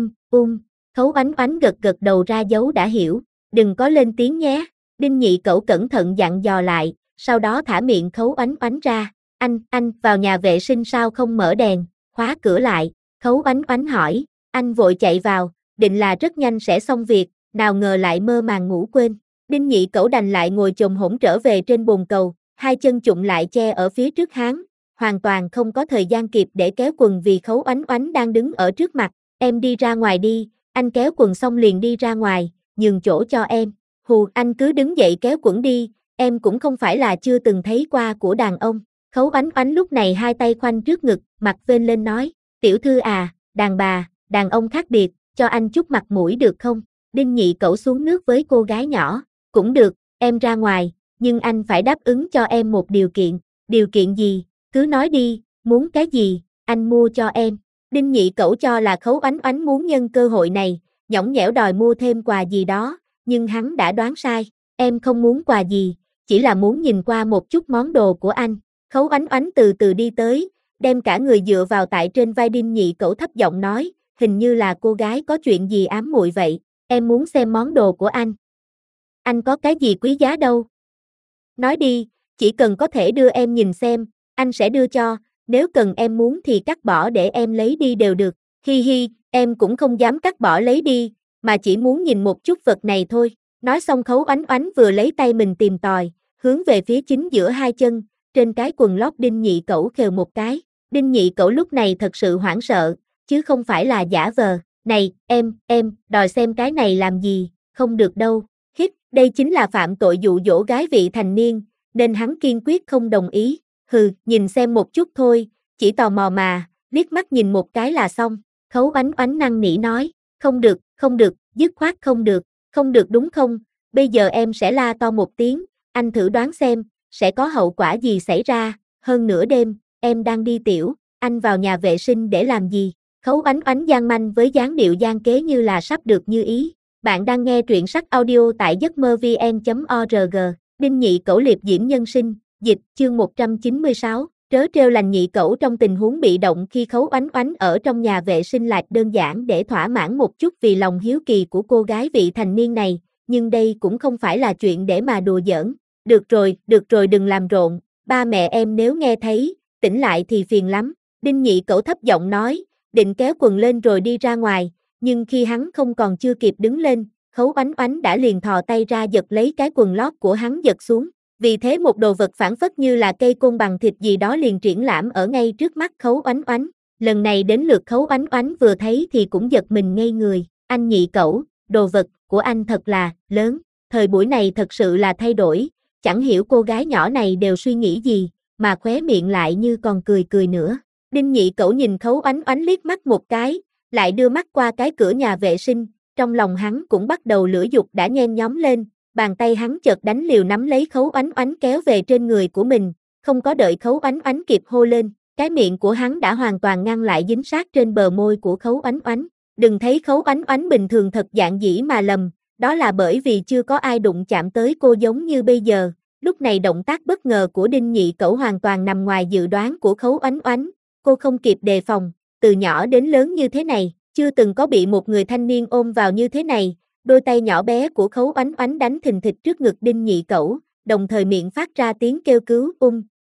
Speaker 1: Khấu Oánh Oánh gật gật đầu ra dấu đã hiểu, đừng có lên tiếng nhé, Đinh Nhị Cẩu cẩn thận dặn dò lại, sau đó thả miệng Khấu Oánh Oánh ra, anh, vào nhà vệ sinh sao không mở đèn, khóa cửa lại, Khấu Oánh Oánh hỏi, anh vội chạy vào, định là rất nhanh sẽ xong việc, nào ngờ lại mơ màng ngủ quên, Đinh Nhị Cẩu đành lại ngồi chồm hổm trở về trên bồn cầu, hai chân chụm lại che ở phía trước hắn, hoàn toàn không có thời gian kịp để kéo quần vì Khấu Oánh Oánh đang đứng ở trước mặt, em đi ra ngoài đi, anh kéo quần xong liền đi ra ngoài, nhường chỗ cho em, hù anh cứ đứng dậy kéo quần đi, em cũng không phải là chưa từng thấy qua của đàn ông, Khấu Oánh Oánh lúc này hai tay khoanh trước ngực, mặt vênh lên nói, tiểu thư à, đàn bà, đàn ông khác biệt, cho anh chút mặt mũi được không, Đinh Nhị Cẩu xuống nước với cô gái nhỏ, cũng được, em ra ngoài. Nhưng anh phải đáp ứng cho em một điều kiện gì, cứ nói đi, muốn cái gì, anh mua cho em. Đinh Nhị Cẩu cho là Khấu Oánh Oánh muốn nhân cơ hội này, nhõng nhẽo đòi mua thêm quà gì đó, nhưng hắn đã đoán sai. Em không muốn quà gì, chỉ là muốn nhìn qua một chút món đồ của anh. Khấu Oánh Oánh từ từ đi tới, đem cả người dựa vào tại trên vai Đinh Nhị Cẩu thấp giọng nói, hình như là cô gái có chuyện gì ám muội vậy, em muốn xem món đồ của anh. Anh có cái gì quý giá đâu. Nói đi, chỉ cần có thể đưa em nhìn xem, anh sẽ đưa cho, nếu cần em muốn thì cắt bỏ để em lấy đi đều được. Hi hi, em cũng không dám cắt bỏ lấy đi, mà chỉ muốn nhìn một chút vật này thôi. Nói xong Khấu Oánh Oánh vừa lấy tay mình tìm tòi, hướng về phía chính giữa hai chân, trên cái quần lót Đinh Nhị Cẩu khều một cái. Đinh Nhị Cẩu lúc này thật sự hoảng sợ, chứ không phải là giả vờ. Này, em, đòi xem cái này làm gì, không được đâu. Hít, đây chính là phạm tội dụ dỗ gái vị thành niên, nên hắn kiên quyết không đồng ý. Hừ, nhìn xem một chút thôi, chỉ tò mò mà, liếc mắt nhìn một cái là xong. Khấu Oánh Oánh năn nỉ nói, không được, dứt khoát không được đúng không, bây giờ em sẽ la to một tiếng, anh thử đoán xem, sẽ có hậu quả gì xảy ra, hơn nửa đêm, em đang đi tiểu, anh vào nhà vệ sinh để làm gì? Khấu Oánh Oánh gian manh với dáng điệu gian kế như là sắp được như ý. Bạn đang nghe truyện sách audio tại giấc mơ vn.org, Đinh Nhị Cẩu liệp diễm nhân sinh, dịch, chương 196, trớ trêu lành Nhị Cẩu trong tình huống bị động khi Khấu Oánh Oánh ở trong nhà vệ sinh lạch đơn giản để thỏa mãn một chút vì lòng hiếu kỳ của cô gái vị thành niên này, nhưng đây cũng không phải là chuyện để mà đùa giỡn. Được rồi đừng làm rộn, ba mẹ em nếu nghe thấy, tỉnh lại thì phiền lắm. Đinh Nhị Cẩu thấp giọng nói, định kéo quần lên rồi đi ra ngoài, nhưng khi hắn không còn chưa kịp đứng lên, Khấu Oánh Oánh đã liền thò tay ra giật lấy cái quần lót của hắn giật xuống. Vì thế một đồ vật phảng phất như là cây côn bằng thịt gì đó liền triển lãm ở ngay trước mắt Khấu Oánh Oánh. Lần này đến lượt Khấu Oánh Oánh vừa thấy thì cũng giật mình ngây người. Anh Nhị Cẩu, đồ vật của anh thật là lớn. Thời buổi này thật sự là thay đổi, chẳng hiểu cô gái nhỏ này đều suy nghĩ gì, mà khóe miệng lại như còn cười nữa. Đinh Nhị Cẩu nhìn Khấu Oánh Oánh liếc mắt một cái, lại đưa mắt qua cái cửa nhà vệ sinh, trong lòng hắn cũng bắt đầu lửa dục đã nhen nhóm lên, bàn tay hắn chợt đánh liều nắm lấy Khấu Oánh Oánh kéo về trên người của mình, không có đợi Khấu Oánh Oánh kịp hô lên, cái miệng của hắn đã hoàn toàn ngăn lại dính sát trên bờ môi của Khấu Oánh Oánh. Đừng thấy Khấu Oánh Oánh bình thường thật dạn dĩ mà lầm, đó là bởi vì chưa có ai đụng chạm tới cô giống như bây giờ. Lúc này động tác bất ngờ của Đinh Nhị Cẩu hoàn toàn nằm ngoài dự đoán của Khấu Oánh Oánh, cô không kịp đề phòng, từ nhỏ đến lớn như thế này, chưa từng có bị một người thanh niên ôm vào như thế này, đôi tay nhỏ bé của Khấu Oánh Oánh đánh thình thịch trước ngực Đinh Nhị Cẩu, đồng thời miệng phát ra tiếng kêu cứu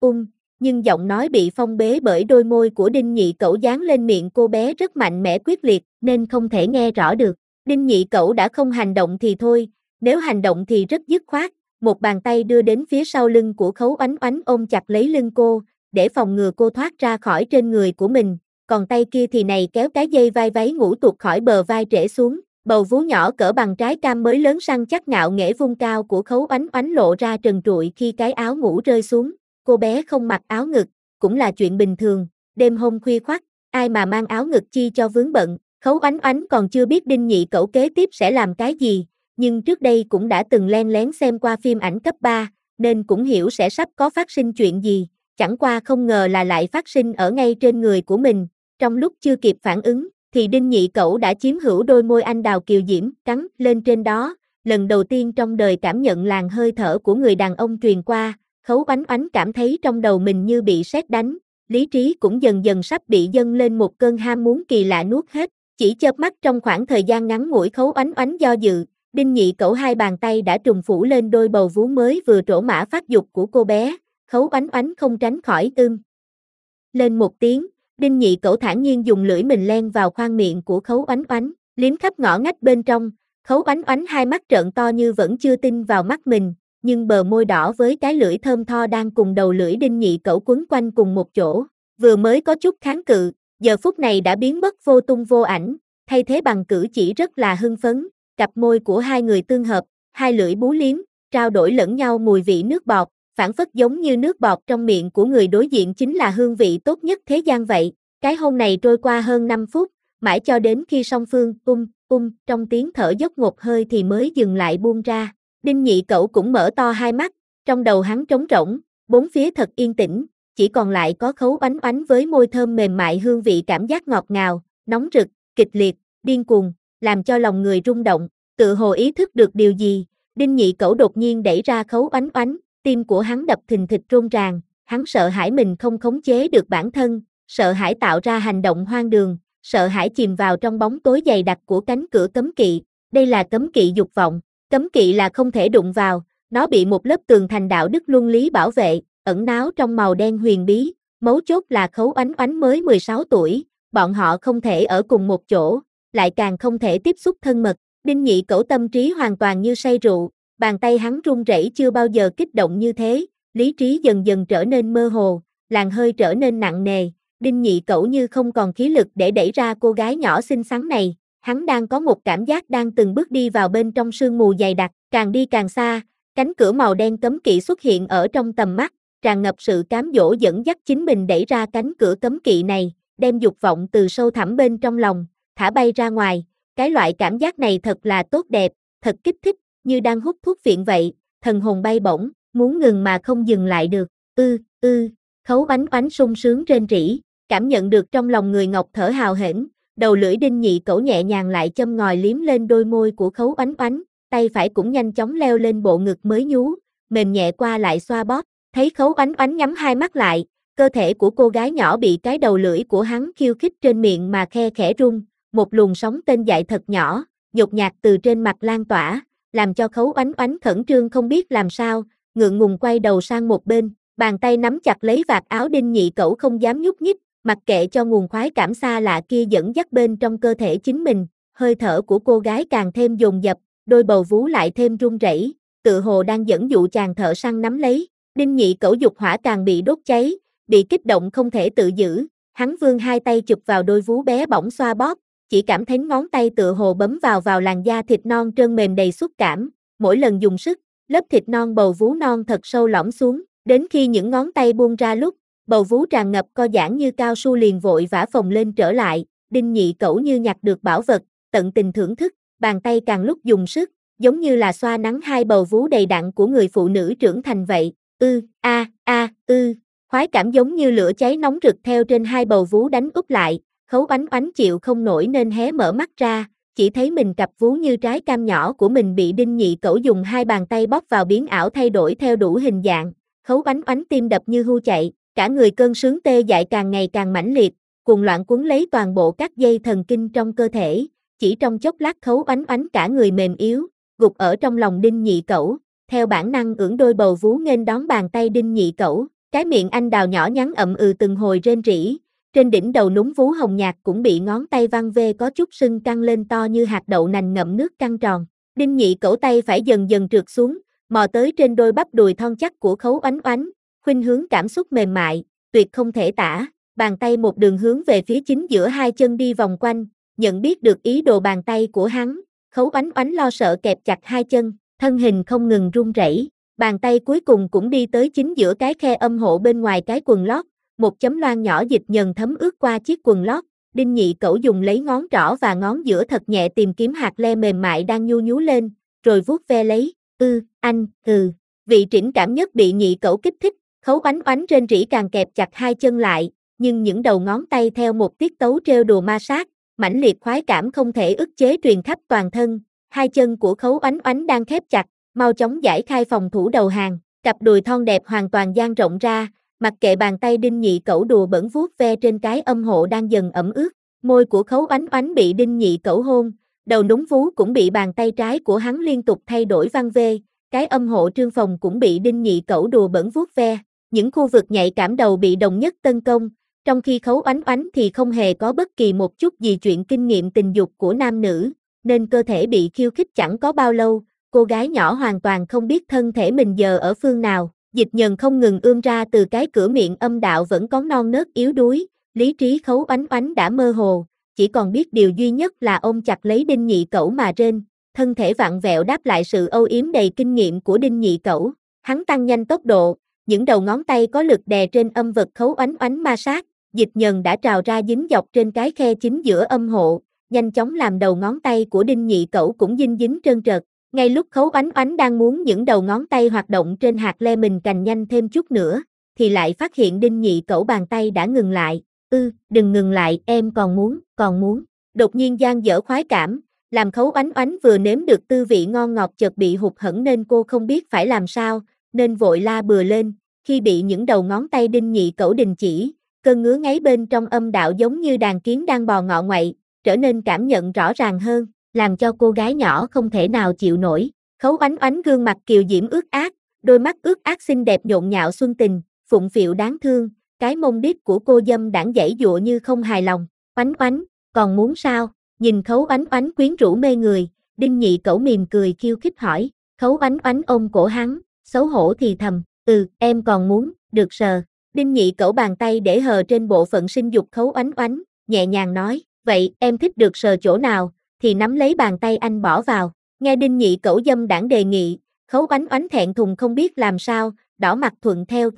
Speaker 1: nhưng giọng nói bị phong bế bởi đôi môi của Đinh Nhị Cẩu dán lên miệng cô bé rất mạnh mẽ quyết liệt, nên không thể nghe rõ được. Đinh Nhị Cẩu đã không hành động thì thôi, nếu hành động thì rất dứt khoát, một bàn tay đưa đến phía sau lưng của Khấu Oánh Oánh ôm chặt lấy lưng cô, để phòng ngừa cô thoát ra khỏi trên người của mình, còn tay kia thì này kéo cái dây vai váy ngủ tuột khỏi bờ vai trễ xuống, bầu vú nhỏ cỡ bằng trái cam mới lớn săn chắc ngạo nghễ vung cao của Khấu Oánh Oánh lộ ra trần trụi khi cái áo ngủ rơi xuống. Cô bé không mặc áo ngực, cũng là chuyện bình thường, đêm hôm khuya khoắt, ai mà mang áo ngực chi cho vướng bận. Khấu Oánh Oánh còn chưa biết Đinh Nhị Cẩu kế tiếp sẽ làm cái gì, nhưng trước đây cũng đã từng len lén xem qua phim ảnh cấp 3, nên cũng hiểu sẽ sắp có phát sinh chuyện gì, chẳng qua không ngờ là lại phát sinh ở ngay trên người của mình. Trong lúc chưa kịp phản ứng, thì Đinh Nhị Cẩu đã chiếm hữu đôi môi anh đào kiều diễm, cắn lên trên đó, lần đầu tiên trong đời cảm nhận làn hơi thở của người đàn ông truyền qua. Khấu Oánh Oánh cảm thấy trong đầu mình như bị sét đánh, lý trí cũng dần dần sắp bị dâng lên một cơn ham muốn kỳ lạ nuốt hết. Chỉ chớp mắt trong khoảng thời gian ngắn ngủi Khấu Oánh Oánh do dự, Đinh Nhị Cẩu hai bàn tay đã trùng phủ lên đôi bầu vú mới vừa trổ mã phát dục của cô bé. Khấu Oánh Oánh không tránh khỏi lên một tiếng, Đinh Nhị Cẩu thản nhiên dùng lưỡi mình len vào khoang miệng của Khấu Oánh Oánh, liếm khắp ngõ ngách bên trong. Khấu Oánh Oánh hai mắt trợn to như vẫn chưa tin vào mắt mình, nhưng bờ môi đỏ với cái lưỡi thơm tho đang cùng đầu lưỡi Đinh Nhị Cẩu quấn quanh cùng một chỗ, vừa mới có chút kháng cự, giờ phút này đã biến mất vô tung vô ảnh, thay thế bằng cử chỉ rất là hưng phấn, cặp môi của hai người tương hợp, hai lưỡi bú liếm, trao đổi lẫn nhau mùi vị nước bọt, phảng phất giống như nước bọt trong miệng của người đối diện chính là hương vị tốt nhất thế gian vậy. Cái hôn này trôi qua hơn 5 phút, mãi cho đến khi song phương trong tiếng thở dốc một hơi thì mới dừng lại buông ra. Đinh Nhị Cẩu cũng mở to hai mắt, trong đầu hắn trống rỗng, bốn phía thật yên tĩnh, chỉ còn lại có Khấu Oánh Oánh với môi thơm mềm mại hương vị cảm giác ngọt ngào, nóng rực, kịch liệt, điên cuồng, làm cho lòng người rung động. Tự hồ ý thức được điều gì, Đinh Nhị Cẩu đột nhiên đẩy ra Khấu Oánh Oánh, tim của hắn đập thình thịch run ràng, hắn sợ hãi mình không khống chế được bản thân, sợ hãi tạo ra hành động hoang đường, sợ hãi chìm vào trong bóng tối dày đặc của cánh cửa cấm kỵ. Đây là cấm kỵ dục vọng, cấm kỵ là không thể đụng vào, nó bị một lớp tường thành đạo đức luân lý bảo vệ, ẩn náu trong màu đen huyền bí, mấu chốt là Khấu Oánh Oánh mới 16 tuổi, bọn họ không thể ở cùng một chỗ, lại càng không thể tiếp xúc thân mật. Đinh Nhị Cẩu tâm trí hoàn toàn như say rượu, bàn tay hắn run rẩy chưa bao giờ kích động như thế, lý trí dần dần trở nên mơ hồ, làn hơi trở nên nặng nề, Đinh Nhị Cẩu như không còn khí lực để đẩy ra cô gái nhỏ xinh xắn này, hắn đang có một cảm giác đang từng bước đi vào bên trong sương mù dày đặc, càng đi càng xa, cánh cửa màu đen cấm kỵ xuất hiện ở trong tầm mắt, tràn ngập sự cám dỗ dẫn dắt chính mình đẩy ra cánh cửa cấm kỵ này, đem dục vọng từ sâu thẳm bên trong lòng, thả bay ra ngoài, cái loại cảm giác này thật là tốt đẹp, thật kích thích, như đang hút thuốc phiện vậy, thần hồn bay bổng, muốn ngừng mà không dừng lại được, Khấu Oánh Oánh sung sướng rên rỉ, cảm nhận được trong lòng người ngọc thở hào hển, đầu lưỡi Đinh Nhị Cẩu nhẹ nhàng lại châm ngòi liếm lên đôi môi của Khấu Oánh Oánh, tay phải cũng nhanh chóng leo lên bộ ngực mới nhú, mềm nhẹ qua lại xoa bóp, thấy Khấu Oánh Oánh nhắm hai mắt lại, cơ thể của cô gái nhỏ bị cái đầu lưỡi của hắn khiêu khích trên miệng mà khe khẽ rung, một luồng sóng tên dại thật nhỏ, nhột nhạt từ trên mặt lan tỏa, làm cho Khấu Oánh Oánh khẩn trương không biết làm sao, ngượng ngùng quay đầu sang một bên, bàn tay nắm chặt lấy vạt áo Đinh Nhị Cẩu không dám nhúc nhích, mặc kệ cho nguồn khoái cảm xa lạ kia dẫn dắt bên trong cơ thể chính mình, hơi thở của cô gái càng thêm dồn dập, đôi bầu vú lại thêm run rẩy, tự hồ đang dẫn dụ chàng thợ săn nắm lấy, Đinh Nhị Cẩu dục hỏa càng bị đốt cháy, bị kích động không thể tự giữ, hắn vươn hai tay chụp vào đôi vú bé bỏng xoa bóp, chỉ cảm thấy ngón tay tự hồ bấm vào làn da thịt non trơn mềm đầy xúc cảm, mỗi lần dùng sức, lớp thịt non bầu vú non thật sâu lõm xuống, đến khi những ngón tay buông ra lúc, bầu vú tràn ngập co giãn như cao su liền vội vã phồng lên trở lại, Đinh Nhị Cẩu như nhặt được bảo vật, tận tình thưởng thức, bàn tay càng lúc dùng sức, giống như là xoa nắn hai bầu vú đầy đặn của người phụ nữ trưởng thành vậy, khoái cảm giống như lửa cháy nóng rực theo trên hai bầu vú đánh úp lại, Khấu Oánh Oánh chịu không nổi nên hé mở mắt ra, chỉ thấy mình cặp vú như trái cam nhỏ của mình bị Đinh Nhị Cẩu dùng hai bàn tay bóp vào biến ảo thay đổi theo đủ hình dạng, Khấu Oánh Oánh tim đập như hưu chạy, cả người cơn sướng tê dại càng ngày càng mãnh liệt, cuồng loạn cuốn lấy toàn bộ các dây thần kinh trong cơ thể, chỉ trong chốc lát Khấu Oánh Oánh cả người mềm yếu, gục ở trong lòng Đinh Nhị Cẩu, theo bản năng ưỡn đôi bầu vú nghênh đón bàn tay Đinh Nhị Cẩu, cái miệng anh đào nhỏ nhắn ậm từng hồi rên rỉ, trên đỉnh đầu núm vú hồng nhạt cũng bị ngón tay văng về có chút sưng căng lên to như hạt đậu nành ngậm nước căng tròn, Đinh Nhị Cẩu tay phải dần dần trượt xuống, mò tới trên đôi bắp đùi thon chắc của Khấu Oánh Oánh, khuynh hướng cảm xúc mềm mại, tuyệt không thể tả, bàn tay một đường hướng về phía chính giữa hai chân đi vòng quanh, nhận biết được ý đồ bàn tay của hắn, Khấu Oánh Oánh lo sợ kẹp chặt hai chân, thân hình không ngừng run rẩy, bàn tay cuối cùng cũng đi tới chính giữa cái khe âm hộ bên ngoài cái quần lót, một chấm loang nhỏ dịch nhờn thấm ướt qua chiếc quần lót, Đinh Nhị Cẩu dùng lấy ngón trỏ và ngón giữa thật nhẹ tìm kiếm hạt le mềm mại đang nhu nhú lên, rồi vuốt ve lấy, vị trĩnh cảm nhất bị Nhị Cẩu kích thích, Khấu Oánh Oánh rên rỉ càng kẹp chặt hai chân lại, nhưng những đầu ngón tay theo một tiết tấu trêu đùa ma sát, mãnh liệt khoái cảm không thể ức chế truyền khắp toàn thân, hai chân của Khấu Oánh Oánh đang khép chặt, mau chóng giải khai phòng thủ đầu hàng, cặp đùi thon đẹp hoàn toàn dang rộng ra, mặc kệ bàn tay Đinh Nhị Cẩu đùa bẩn vuốt ve trên cái âm hộ đang dần ẩm ướt, môi của Khấu Oánh Oánh bị Đinh Nhị Cẩu hôn, đầu núm vú cũng bị bàn tay trái của hắn liên tục thay đổi văng về, cái âm hộ trương phòng cũng bị Đinh Nhị Cẩu đùa bẩn vuốt ve, những khu vực nhạy cảm đầu bị đồng nhất tấn công, trong khi Khấu Oánh Oánh thì không hề có bất kỳ một chút gì chuyện kinh nghiệm tình dục của nam nữ, nên cơ thể bị khiêu khích chẳng có bao lâu, cô gái nhỏ hoàn toàn không biết thân thể mình giờ ở phương nào, dịch nhờn không ngừng ươm ra từ cái cửa miệng âm đạo vẫn có non nớt yếu đuối, lý trí Khấu Oánh Oánh đã mơ hồ, chỉ còn biết điều duy nhất là ôm chặt lấy Đinh Nhị Cẩu mà rên, thân thể vặn vẹo đáp lại sự âu yếm đầy kinh nghiệm của Đinh Nhị Cẩu, hắn tăng nhanh tốc độ, những đầu ngón tay có lực đè trên âm vật Khấu Oánh Oánh ma sát, dịch nhờn đã trào ra dính dọc trên cái khe chính giữa âm hộ, nhanh chóng làm đầu ngón tay của Đinh Nhị Cẩu cũng dinh dính trơn trượt. Ngay lúc Khấu Oánh Oánh đang muốn những đầu ngón tay hoạt động trên hạt le mình cành nhanh thêm chút nữa, thì lại phát hiện Đinh Nhị Cẩu bàn tay đã ngừng lại. Đừng ngừng lại, em còn muốn. Đột nhiên giang dở khoái cảm, làm Khấu Oánh Oánh vừa nếm được tư vị ngon ngọt chợt bị hụt hẫng nên cô không biết phải làm sao, nên vội la bừa lên, khi bị những đầu ngón tay Đinh Nhị Cẩu đình chỉ, cơn ngứa ngáy bên trong âm đạo giống như đàn kiến đang bò ngọ ngoậy, trở nên cảm nhận rõ ràng hơn, làm cho cô gái nhỏ không thể nào chịu nổi. Khấu Oánh Oánh gương mặt kiều diễm ướt át, đôi mắt ướt át xinh đẹp nhộn nhạo xuân tình, phụng phịu đáng thương, cái mông đít của cô dâm đãng giãy giụa như không hài lòng. Oánh Oánh, còn muốn sao? Nhìn Khấu Oánh Oánh quyến rũ mê người, Đinh Nhị Cẩu mỉm cười khiêu khích hỏi. Khấu Oánh Oánh ôm cổ hắn, xấu hổ thì thầm, em còn muốn, được sờ. Đinh Nhị Cẩu bàn tay để hờ trên bộ phận sinh dục Khấu Oánh Oánh, nhẹ nhàng nói, vậy em thích được sờ chỗ nào, thì nắm lấy bàn tay anh bỏ vào. Nghe Đinh Nhị Cẩu dâm đãng đề nghị, Khấu Oánh Oánh thẹn thùng không biết làm sao, đỏ mặt thuận theo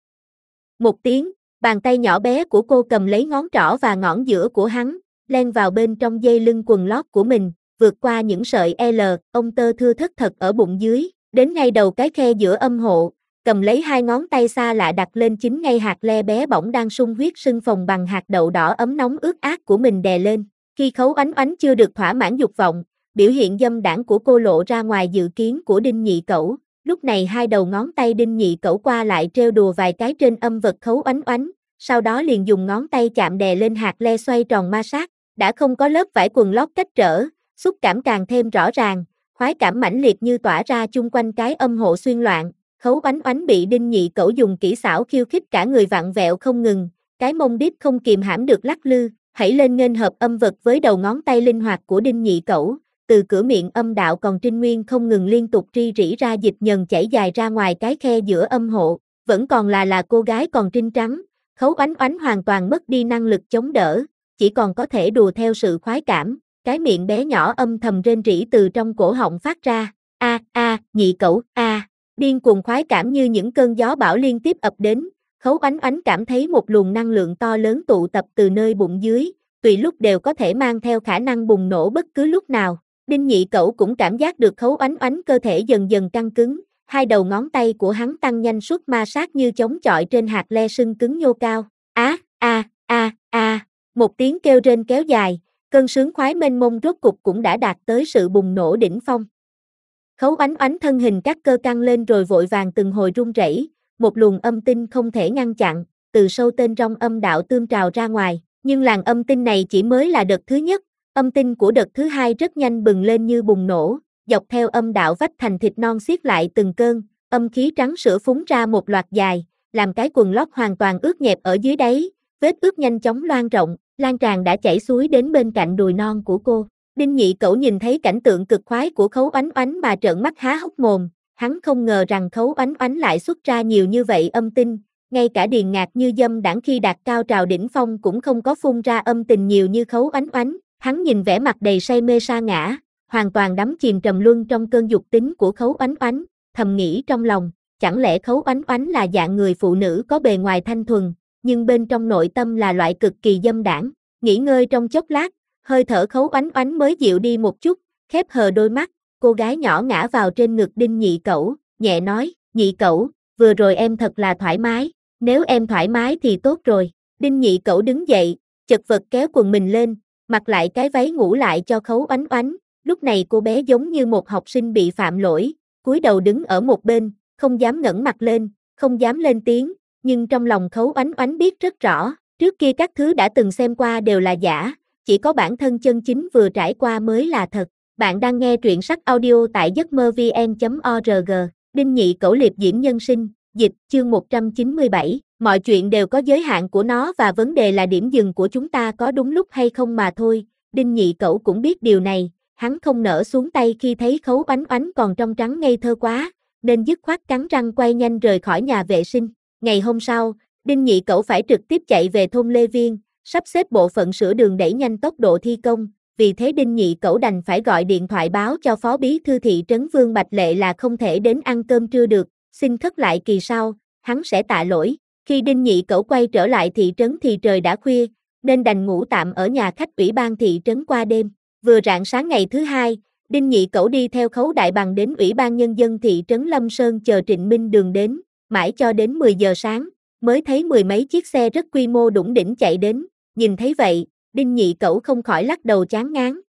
Speaker 1: một tiếng, bàn tay nhỏ bé của cô cầm lấy ngón trỏ và ngón giữa của hắn, len vào bên trong dây lưng quần lót của mình, vượt qua những sợi ông tơ thưa thất thật ở bụng dưới, đến ngay đầu cái khe giữa âm hộ, cầm lấy hai ngón tay xa lạ đặt lên chính ngay hạt le bé bỏng đang sung huyết sưng phồng bằng hạt đậu đỏ ấm nóng ướt át của mình đè lên. Khi Khấu Oánh Oánh chưa được thỏa mãn dục vọng, biểu hiện dâm đãng của cô lộ ra ngoài dự kiến của Đinh Nhị Cẩu. Lúc này hai đầu ngón tay Đinh Nhị Cẩu qua lại trêu đùa vài cái trên âm vật Khấu Oánh Oánh, sau đó liền dùng ngón tay chạm đè lên hạt le xoay tròn ma sát, đã không có lớp vải quần lót cách trở, xúc cảm càng thêm rõ ràng, khoái cảm mãnh liệt như tỏa ra chung quanh cái âm hộ xuyên loạn. Khấu Oánh Oánh bị Đinh Nhị Cẩu dùng kỹ xảo khiêu khích cả người vặn vẹo không ngừng, cái mông đít không kìm hãm được lắc lư, hãy lên nghênh hợp âm vật với đầu ngón tay linh hoạt của Đinh Nhị Cẩu. Từ cửa miệng âm đạo còn trinh nguyên không ngừng liên tục ri rỉ ra dịch nhờn chảy dài ra ngoài cái khe giữa âm hộ, vẫn còn là cô gái còn trinh trắng, Khấu Oánh Oánh hoàn toàn mất đi năng lực chống đỡ, chỉ còn có thể đùa theo sự khoái cảm, cái miệng bé nhỏ âm thầm rên rỉ từ trong cổ họng phát ra, Nhị Cẩu, điên cuồng khoái cảm như những cơn gió bão liên tiếp ập đến, Khấu Oánh Oánh cảm thấy một luồng năng lượng to lớn tụ tập từ nơi bụng dưới, tùy lúc đều có thể mang theo khả năng bùng nổ bất cứ lúc nào. Đinh Nhị Cẩu cũng cảm giác được Khấu Oánh Oánh cơ thể dần dần căng cứng, hai đầu ngón tay của hắn tăng nhanh suất ma sát như chống chọi trên hạt le sưng cứng nhô cao. Một tiếng kêu rên kéo dài, cơn sướng khoái mênh mông rốt cục cũng đã đạt tới sự bùng nổ đỉnh phong. Khấu Oánh Oánh thân hình các cơ căng lên rồi vội vàng từng hồi run rẩy, một luồng âm tinh không thể ngăn chặn, từ sâu tên trong âm đạo tương trào ra ngoài, nhưng làn âm tinh này chỉ mới là đợt thứ nhất. Âm tinh của đợt thứ hai rất nhanh bừng lên như bùng nổ, dọc theo âm đạo vách thành thịt non xiết lại từng cơn, âm khí trắng sữa phúng ra một loạt dài, làm cái quần lót hoàn toàn ướt nhẹp ở dưới đáy, vết ướt nhanh chóng loang rộng, lan tràn đã chảy xuôi đến bên cạnh đùi non của cô. Đinh Nhị Cẩu nhìn thấy cảnh tượng cực khoái của Khấu Oánh Oánh mà trợn mắt há hốc mồm, hắn không ngờ rằng Khấu Oánh Oánh lại xuất ra nhiều như vậy âm tinh, ngay cả Điền Ngạc như dâm đãng khi đạt cao trào đỉnh phong cũng không có phun ra âm tình nhiều như Khấu Oánh Oánh. Hắn nhìn vẻ mặt đầy say mê sa ngã, hoàn toàn đắm chìm trầm luân trong cơn dục tính của Khấu Oánh Oánh, thầm nghĩ trong lòng, chẳng lẽ Khấu Oánh Oánh là dạng người phụ nữ có bề ngoài thanh thuần, nhưng bên trong nội tâm là loại cực kỳ dâm đãng. Nghỉ ngơi trong chốc lát, hơi thở Khấu Oánh Oánh mới dịu đi một chút, khép hờ đôi mắt, cô gái nhỏ ngã vào trên ngực Đinh Nhị Cẩu, nhẹ nói, Nhị Cẩu, vừa rồi em thật là thoải mái, nếu em thoải mái thì tốt rồi. Đinh Nhị Cẩu đứng dậy, chật vật kéo quần mình lên, mặc lại cái váy ngủ lại cho Khấu Oánh Oánh, lúc này cô bé giống như một học sinh bị phạm lỗi, cúi đầu đứng ở một bên, không dám ngẩng mặt lên, không dám lên tiếng, nhưng trong lòng Khấu Oánh Oánh biết rất rõ, trước kia các thứ đã từng xem qua đều là giả, chỉ có bản thân chân chính vừa trải qua mới là thật. Bạn đang nghe truyện sách audio tại giấc mơ vn.org, Đinh Nhị Cẩu liệp diễm nhân sinh, dịch, chương 197, mọi chuyện đều có giới hạn của nó và vấn đề là điểm dừng của chúng ta có đúng lúc hay không mà thôi. Đinh Nhị Cẩu cũng biết điều này, hắn không nỡ xuống tay khi thấy Khấu Oánh Oánh còn trong trắng ngây thơ quá, nên dứt khoát cắn răng quay nhanh rời khỏi nhà vệ sinh. Ngày hôm sau, Đinh Nhị Cẩu phải trực tiếp chạy về thôn Lê Viên, sắp xếp bộ phận sửa đường đẩy nhanh tốc độ thi công, vì thế Đinh Nhị Cẩu đành phải gọi điện thoại báo cho phó bí thư thị trấn Vương Bạch Lệ là không thể đến ăn cơm trưa được, xin khất lại kỳ sau, hắn sẽ tạ lỗi. Khi Đinh Nhị Cẩu quay trở lại thị trấn thì trời đã khuya, nên đành ngủ tạm ở nhà khách ủy ban thị trấn qua đêm. Vừa rạng sáng ngày thứ hai, Đinh Nhị Cẩu đi theo Khấu Đại Bằng đến ủy ban nhân dân thị trấn Lâm Sơn chờ Trịnh Minh Đường đến, mãi cho đến 10 giờ sáng, mới thấy mười mấy chiếc xe rất quy mô đủng đỉnh chạy đến. Nhìn thấy vậy, Đinh Nhị Cẩu không khỏi lắc đầu chán ngán,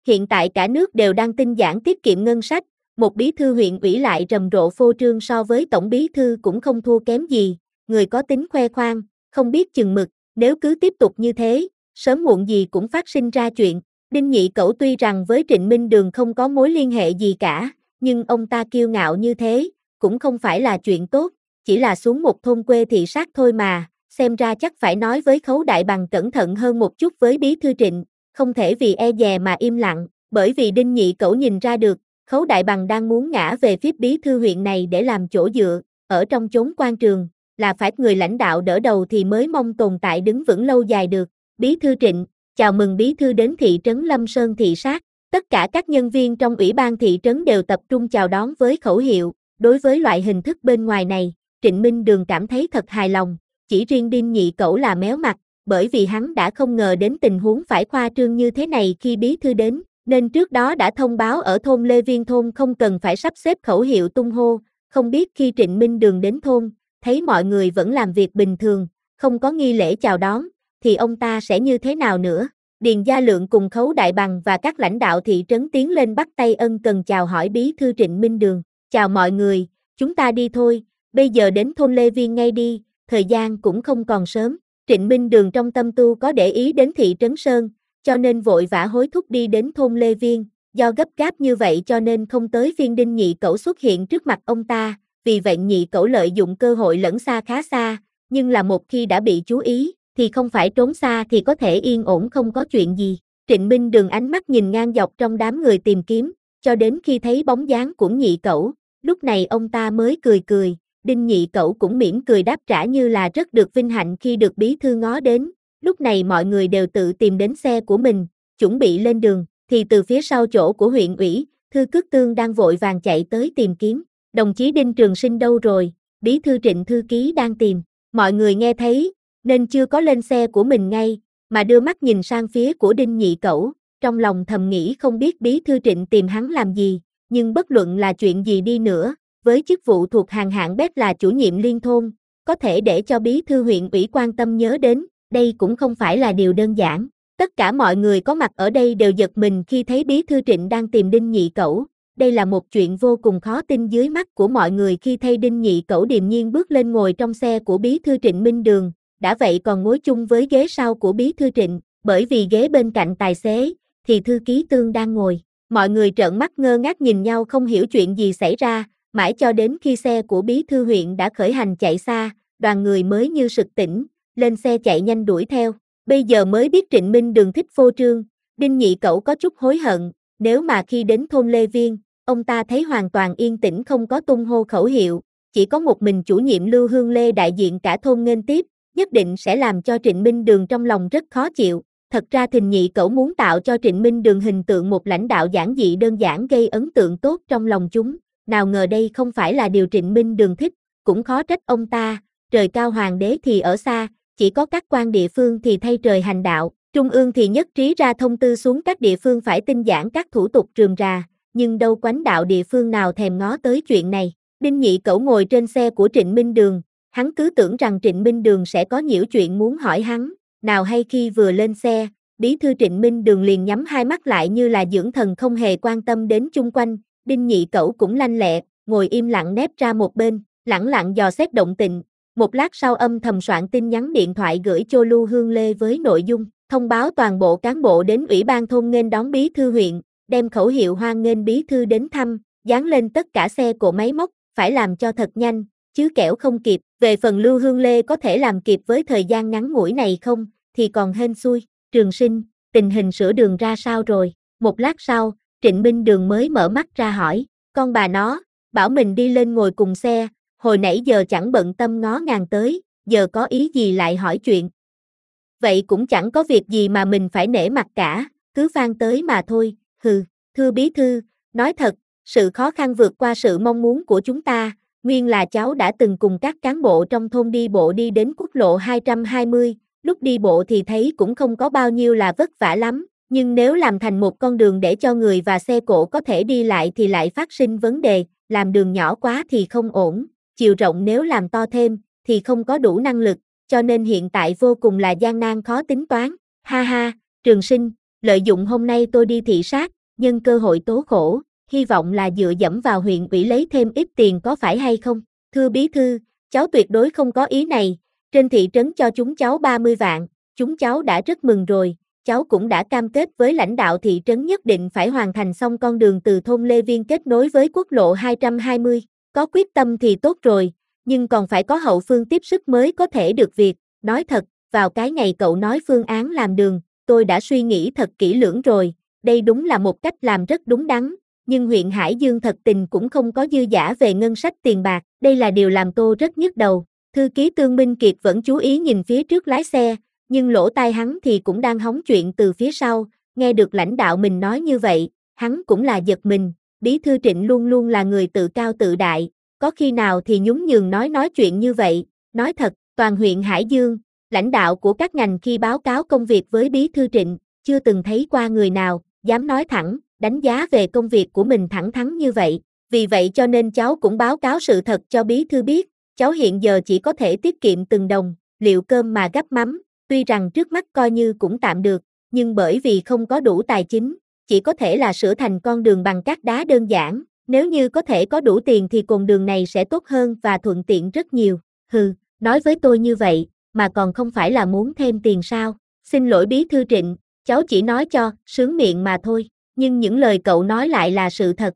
Speaker 1: Hiện tại cả nước đều đang tinh giản tiết kiệm ngân sách, một bí thư huyện ủy lại rầm rộ phô trương so với tổng bí thư cũng không thua kém gì, người có tính khoe khoang, không biết chừng mực, nếu cứ tiếp tục như thế, sớm muộn gì cũng phát sinh ra chuyện. Đinh Nhị Cẩu tuy rằng với Trịnh Minh Đường không có mối liên hệ gì cả, nhưng ông ta kiêu ngạo như thế, cũng không phải là chuyện tốt, chỉ là xuống một thôn quê thị sát thôi mà, xem ra chắc phải nói với Khấu Đại Bằng cẩn thận hơn một chút với bí thư Trịnh, không thể vì e dè mà im lặng, bởi vì Đinh Nhị Cẩu nhìn ra được, Khấu Đại Bằng đang muốn ngã về phía bí thư huyện này để làm chỗ dựa, ở trong chốn quan trường, là phải người lãnh đạo đỡ đầu thì mới mong tồn tại đứng vững lâu dài được. Bí thư Trịnh, chào mừng bí thư đến thị trấn Lâm Sơn thị sát. Tất cả các nhân viên trong ủy ban thị trấn đều tập trung chào đón với khẩu hiệu. Đối với loại hình thức bên ngoài này, Trịnh Minh Đường cảm thấy thật hài lòng, chỉ riêng Đinh Nhị Cẩu là méo mặt, bởi vì hắn đã không ngờ đến tình huống phải khoa trương như thế này khi bí thư đến, nên trước đó đã thông báo ở thôn Lê Viên thôn không cần phải sắp xếp khẩu hiệu tung hô, không biết khi Trịnh Minh Đường đến thôn, thấy mọi người vẫn làm việc bình thường, không có nghi lễ chào đón, thì ông ta sẽ như thế nào nữa? Điền Gia Lượng cùng Khấu Đại Bằng và các lãnh đạo thị trấn tiến lên bắt tay ân cần chào hỏi bí thư Trịnh Minh Đường. Chào mọi người, chúng ta đi thôi, bây giờ đến thôn Lê Viên ngay đi, thời gian cũng không còn sớm. Trịnh Minh Đường trong tâm tu có để ý đến thị trấn Sơn, cho nên vội vã hối thúc đi đến thôn Lê Viên, do gấp gáp như vậy cho nên không tới phiên Đinh Nhị Cẩu xuất hiện trước mặt ông ta, vì vậy Nhị Cẩu lợi dụng cơ hội lẫn xa khá xa, nhưng là một khi đã bị chú ý, thì không phải trốn xa thì có thể yên ổn không có chuyện gì. Trịnh Minh Đường ánh mắt nhìn ngang dọc trong đám người tìm kiếm, cho đến khi thấy bóng dáng của Nhị Cẩu, lúc này ông ta mới cười cười, Đinh Nhị Cẩu cũng mỉm cười đáp trả như là rất được vinh hạnh khi được bí thư ngó đến. Lúc này mọi người đều tự tìm đến xe của mình, chuẩn bị lên đường, thì từ phía sau chỗ của huyện ủy, Thư Cước Tương đang vội vàng chạy tới tìm kiếm. Đồng chí Đinh Trường Sinh đâu rồi? Bí thư Trịnh thư ký đang tìm. Mọi người nghe thấy, nên chưa có lên xe của mình ngay, mà đưa mắt nhìn sang phía của Đinh Nhị Cẩu, trong lòng thầm nghĩ không biết bí thư Trịnh tìm hắn làm gì, nhưng bất luận là chuyện gì đi nữa, với chức vụ thuộc hàng hạng bét là chủ nhiệm liên thôn, có thể để cho bí thư huyện ủy quan tâm nhớ đến, đây cũng không phải là điều đơn giản. Tất cả mọi người có mặt ở đây đều giật mình khi thấy bí thư Trịnh đang tìm Đinh Nhị Cẩu. Đây là một chuyện vô cùng khó tin dưới mắt của mọi người khi thấy Đinh Nhị Cẩu điềm nhiên bước lên ngồi trong xe của bí thư Trịnh Minh Đường, đã vậy còn ngồi chung với ghế sau của bí thư Trịnh, bởi vì ghế bên cạnh tài xế, thì thư ký Tương đang ngồi. Mọi người trợn mắt ngơ ngác nhìn nhau không hiểu chuyện gì xảy ra, mãi cho đến khi xe của bí thư huyện đã khởi hành chạy xa, đoàn người mới như sực tỉnh, lên xe chạy nhanh đuổi theo. Bây giờ mới biết Trịnh Minh Đường thích phô trương, Đinh Nhị Cẩu có chút hối hận, nếu mà khi đến thôn Lê Viên, ông ta thấy hoàn toàn yên tĩnh không có tung hô khẩu hiệu, chỉ có một mình chủ nhiệm Lưu Hương Lê đại diện cả thôn nghênh tiếp, nhất định sẽ làm cho Trịnh Minh Đường trong lòng rất khó chịu. Thật ra Thình Nhị Cẩu muốn tạo cho Trịnh Minh Đường hình tượng một lãnh đạo giản dị đơn giản gây ấn tượng tốt trong lòng chúng, nào ngờ đây không phải là điều Trịnh Minh Đường thích, cũng khó trách ông ta, trời cao hoàng đế thì ở xa, chỉ có các quan địa phương thì thay trời hành đạo, trung ương thì nhất trí ra thông tư xuống các địa phương phải tinh giản các thủ tục rườm rà, nhưng đâu quánh đạo địa phương nào thèm ngó tới chuyện này. Đinh Nhị Cẩu ngồi trên xe của Trịnh Minh Đường, hắn cứ tưởng rằng Trịnh Minh Đường sẽ có nhiều chuyện muốn hỏi hắn, nào hay khi vừa lên xe, bí thư Trịnh Minh Đường liền nhắm hai mắt lại như là dưỡng thần không hề quan tâm đến chung quanh, Đinh Nhị Cẩu cũng lanh lẹ, ngồi im lặng nép ra một bên, lẳng lặng dò xét động tĩnh. Một lát sau âm thầm soạn tin nhắn điện thoại gửi cho Lưu Hương Lê với nội dung thông báo toàn bộ cán bộ đến ủy ban thôn nghênh đón bí thư huyện, đem khẩu hiệu hoan nghênh bí thư đến thăm, dán lên tất cả xe cộ máy móc, phải làm cho thật nhanh, chứ kẻo không kịp. Về phần Lưu Hương Lê có thể làm kịp với thời gian ngắn ngủi này không, thì còn hên xui. Trường Sinh, tình hình sửa đường ra sao rồi? Một lát sau, Trịnh Minh Đường mới mở mắt ra hỏi, con bà nó, bảo mình đi lên ngồi cùng xe, hồi nãy giờ chẳng bận tâm ngó ngàng tới, giờ có ý gì lại hỏi chuyện. Vậy cũng chẳng có việc gì mà mình phải nể mặt cả, cứ van tới mà thôi, hừ, thưa bí thư, nói thật, sự khó khăn vượt qua sự mong muốn của chúng ta, nguyên là cháu đã từng cùng các cán bộ trong thôn đi bộ đi đến quốc lộ 220, lúc đi bộ thì thấy cũng không có bao nhiêu là vất vả lắm, nhưng nếu làm thành một con đường để cho người và xe cộ có thể đi lại thì lại phát sinh vấn đề, làm đường nhỏ quá thì không ổn. Chiều rộng nếu làm to thêm, thì không có đủ năng lực, cho nên hiện tại vô cùng là gian nan khó tính toán. Ha ha, Trường Sinh, lợi dụng hôm nay tôi đi thị sát, nhân cơ hội tố khổ, hy vọng là dựa dẫm vào huyện ủy lấy thêm ít tiền có phải hay không? Thưa bí thư, cháu tuyệt đối không có ý này, trên thị trấn cho chúng cháu 30 vạn, chúng cháu đã rất mừng rồi, cháu cũng đã cam kết với lãnh đạo thị trấn nhất định phải hoàn thành xong con đường từ thôn Lê Viên kết nối với quốc lộ 220, có quyết tâm thì tốt rồi, nhưng còn phải có hậu phương tiếp sức mới có thể được việc, nói thật, vào cái ngày cậu nói phương án làm đường, tôi đã suy nghĩ thật kỹ lưỡng rồi, đây đúng là một cách làm rất đúng đắn, nhưng huyện Hải Dương thật tình cũng không có dư dả về ngân sách tiền bạc, đây là điều làm tôi rất nhức đầu. Thư ký Tương Minh Kiệt vẫn chú ý nhìn phía trước lái xe, nhưng lỗ tai hắn thì cũng đang hóng chuyện từ phía sau, nghe được lãnh đạo mình nói như vậy, hắn cũng là giật mình, bí thư Trịnh luôn luôn là người tự cao tự đại, có khi nào thì nhún nhường nói chuyện như vậy, nói thật, toàn huyện Hải Dương, lãnh đạo của các ngành khi báo cáo công việc với bí thư Trịnh, chưa từng thấy qua người nào, dám nói thẳng, đánh giá về công việc của mình thẳng thắn như vậy, vì vậy cho nên cháu cũng báo cáo sự thật cho bí thư biết, cháu hiện giờ chỉ có thể tiết kiệm từng đồng, liệu cơm mà gắp mắm, tuy rằng trước mắt coi như cũng tạm được, nhưng bởi vì không có đủ tài chính, chỉ có thể là sửa thành con đường bằng cát đá đơn giản, nếu như có thể có đủ tiền thì con đường này sẽ tốt hơn và thuận tiện rất nhiều. Hừ, nói với tôi như vậy, mà còn không phải là muốn thêm tiền sao? Xin lỗi bí thư Trịnh, cháu chỉ nói cho, sướng miệng mà thôi, nhưng những lời cậu nói lại là sự thật.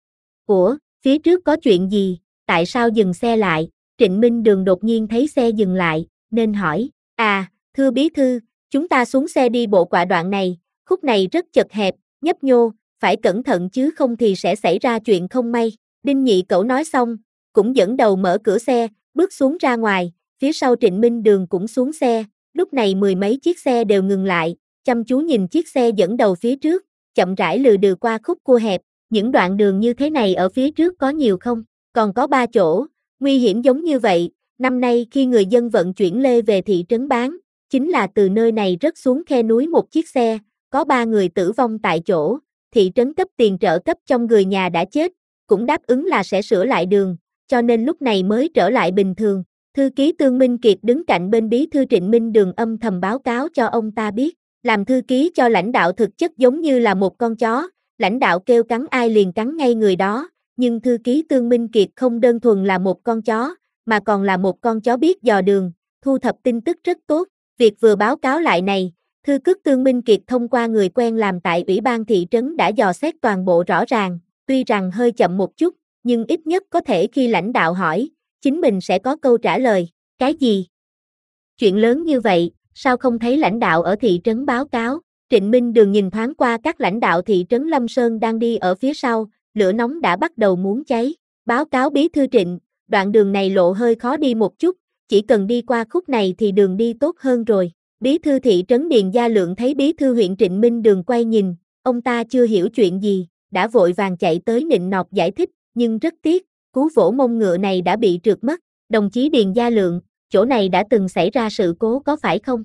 Speaker 1: Ủa, phía trước có chuyện gì, tại sao dừng xe lại? Trịnh Minh Đường đột nhiên thấy xe dừng lại, nên hỏi, thưa bí thư, chúng ta xuống xe đi bộ qua đoạn này, khúc này rất chật hẹp, nhấp nhô, phải cẩn thận chứ không thì sẽ xảy ra chuyện không may. Đinh Nhị Cẩu nói xong, cũng dẫn đầu mở cửa xe, bước xuống ra ngoài, phía sau Trịnh Minh Đường cũng xuống xe, lúc này mười mấy chiếc xe đều ngừng lại, chăm chú nhìn chiếc xe dẫn đầu phía trước, chậm rãi lừ đừ qua khúc cua hẹp, những đoạn đường như thế này ở phía trước có nhiều không? Còn có 3 chỗ, nguy hiểm giống như vậy, năm nay khi người dân vận chuyển lê về thị trấn bán, chính là từ nơi này rớt xuống khe núi một chiếc xe, có 3 người tử vong tại chỗ, thị trấn cấp tiền trợ cấp trong người nhà đã chết, cũng đáp ứng là sẽ sửa lại đường, cho nên lúc này mới trở lại bình thường. Thư ký Tương Minh Kiệt đứng cạnh bên bí thư Trịnh Minh Đường âm thầm báo cáo cho ông ta biết, làm thư ký cho lãnh đạo thực chất giống như là một con chó, lãnh đạo kêu cắn ai liền cắn ngay người đó, nhưng thư ký Tương Minh Kiệt không đơn thuần là một con chó, mà còn là một con chó biết dò đường, thu thập tin tức rất tốt. Việc vừa báo cáo lại này, thư ký Tương Minh Kiệt thông qua người quen làm tại ủy ban thị trấn đã dò xét toàn bộ rõ ràng, tuy rằng hơi chậm một chút, nhưng ít nhất có thể khi lãnh đạo hỏi, chính mình sẽ có câu trả lời. Cái gì? Chuyện lớn như vậy, sao không thấy lãnh đạo ở thị trấn báo cáo? Trịnh Minh Đường nhìn thoáng qua các lãnh đạo thị trấn Lâm Sơn đang đi ở phía sau, lửa nóng đã bắt đầu muốn cháy. Báo cáo bí thư Trịnh, đoạn đường này lộ hơi khó đi một chút, chỉ cần đi qua khúc này thì đường đi tốt hơn rồi. Bí thư thị trấn Điền Gia Lượng thấy bí thư huyện Trịnh Minh Đường quay nhìn, ông ta chưa hiểu chuyện gì, đã vội vàng chạy tới nịnh nọt giải thích, nhưng rất tiếc, cú vỗ mông ngựa này đã bị trượt mất. Đồng chí Điền Gia Lượng, chỗ này đã từng xảy ra sự cố có phải không?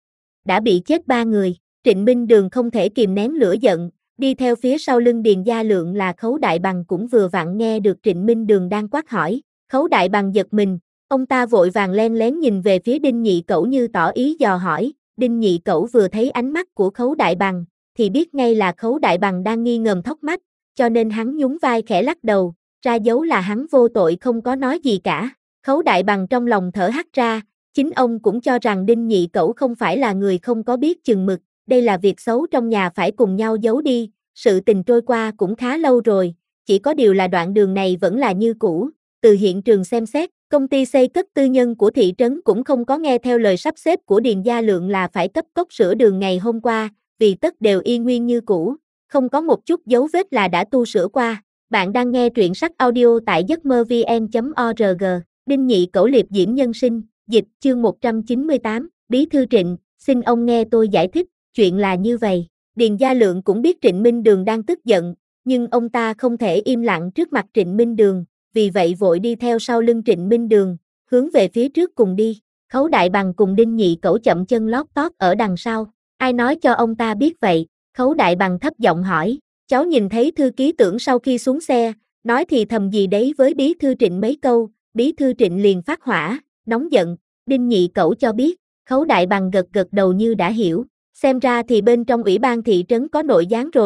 Speaker 1: Đã bị chết 3 người, Trịnh Minh Đường không thể kìm nén lửa giận, đi theo phía sau lưng Điền Gia Lượng là Khấu Đại Bằng cũng vừa vặn nghe được Trịnh Minh Đường đang quát hỏi, Khấu Đại Bằng giật mình, ông ta vội vàng len lén nhìn về phía Đinh Nhị Cẩu như tỏ ý dò hỏi, Đinh Nhị Cẩu vừa thấy ánh mắt của Khấu Đại Bằng, thì biết ngay là Khấu Đại Bằng đang nghi ngầm thóc mắt, cho nên hắn nhún vai khẽ lắc đầu, ra dấu là hắn vô tội không có nói gì cả. Khấu Đại Bằng trong lòng thở hắt ra, chính ông cũng cho rằng Đinh Nhị Cẩu không phải là người không có biết chừng mực, đây là việc xấu trong nhà phải cùng nhau giấu đi, sự tình trôi qua cũng khá lâu rồi, chỉ có điều là đoạn đường này vẫn là như cũ. Từ hiện trường xem xét, công ty xây cất tư nhân của thị trấn cũng không có nghe theo lời sắp xếp của Điền Gia Lượng là phải cấp tốc sửa đường ngày hôm qua, vì tất đều y nguyên như cũ, không có một chút dấu vết là đã tu sửa qua. Bạn đang nghe truyện sách audio tại giấc mơ vn.org, Đinh Nhị Cẩu liệp diễm nhân sinh, dịch chương 198, Bí thư Trịnh, xin ông nghe tôi giải thích, chuyện là như vậy. Điền Gia Lượng cũng biết Trịnh Minh Đường đang tức giận, nhưng ông ta không thể im lặng trước mặt Trịnh Minh Đường, vì vậy vội đi theo sau lưng Trịnh Minh Đường, hướng về phía trước cùng đi. Khấu Đại Bằng cùng Đinh Nhị Cẩu chậm chân lót tót ở đằng sau, ai nói cho ông ta biết vậy? Khấu Đại Bằng thấp giọng hỏi, cháu nhìn thấy thư ký Tưởng sau khi xuống xe, nói thì thầm gì đấy với bí thư Trịnh mấy câu, bí thư Trịnh liền phát hỏa, nóng giận, Đinh Nhị Cẩu cho biết, Khấu Đại Bằng gật gật đầu như đã hiểu, xem ra thì bên trong ủy ban thị trấn có nội gián rồi,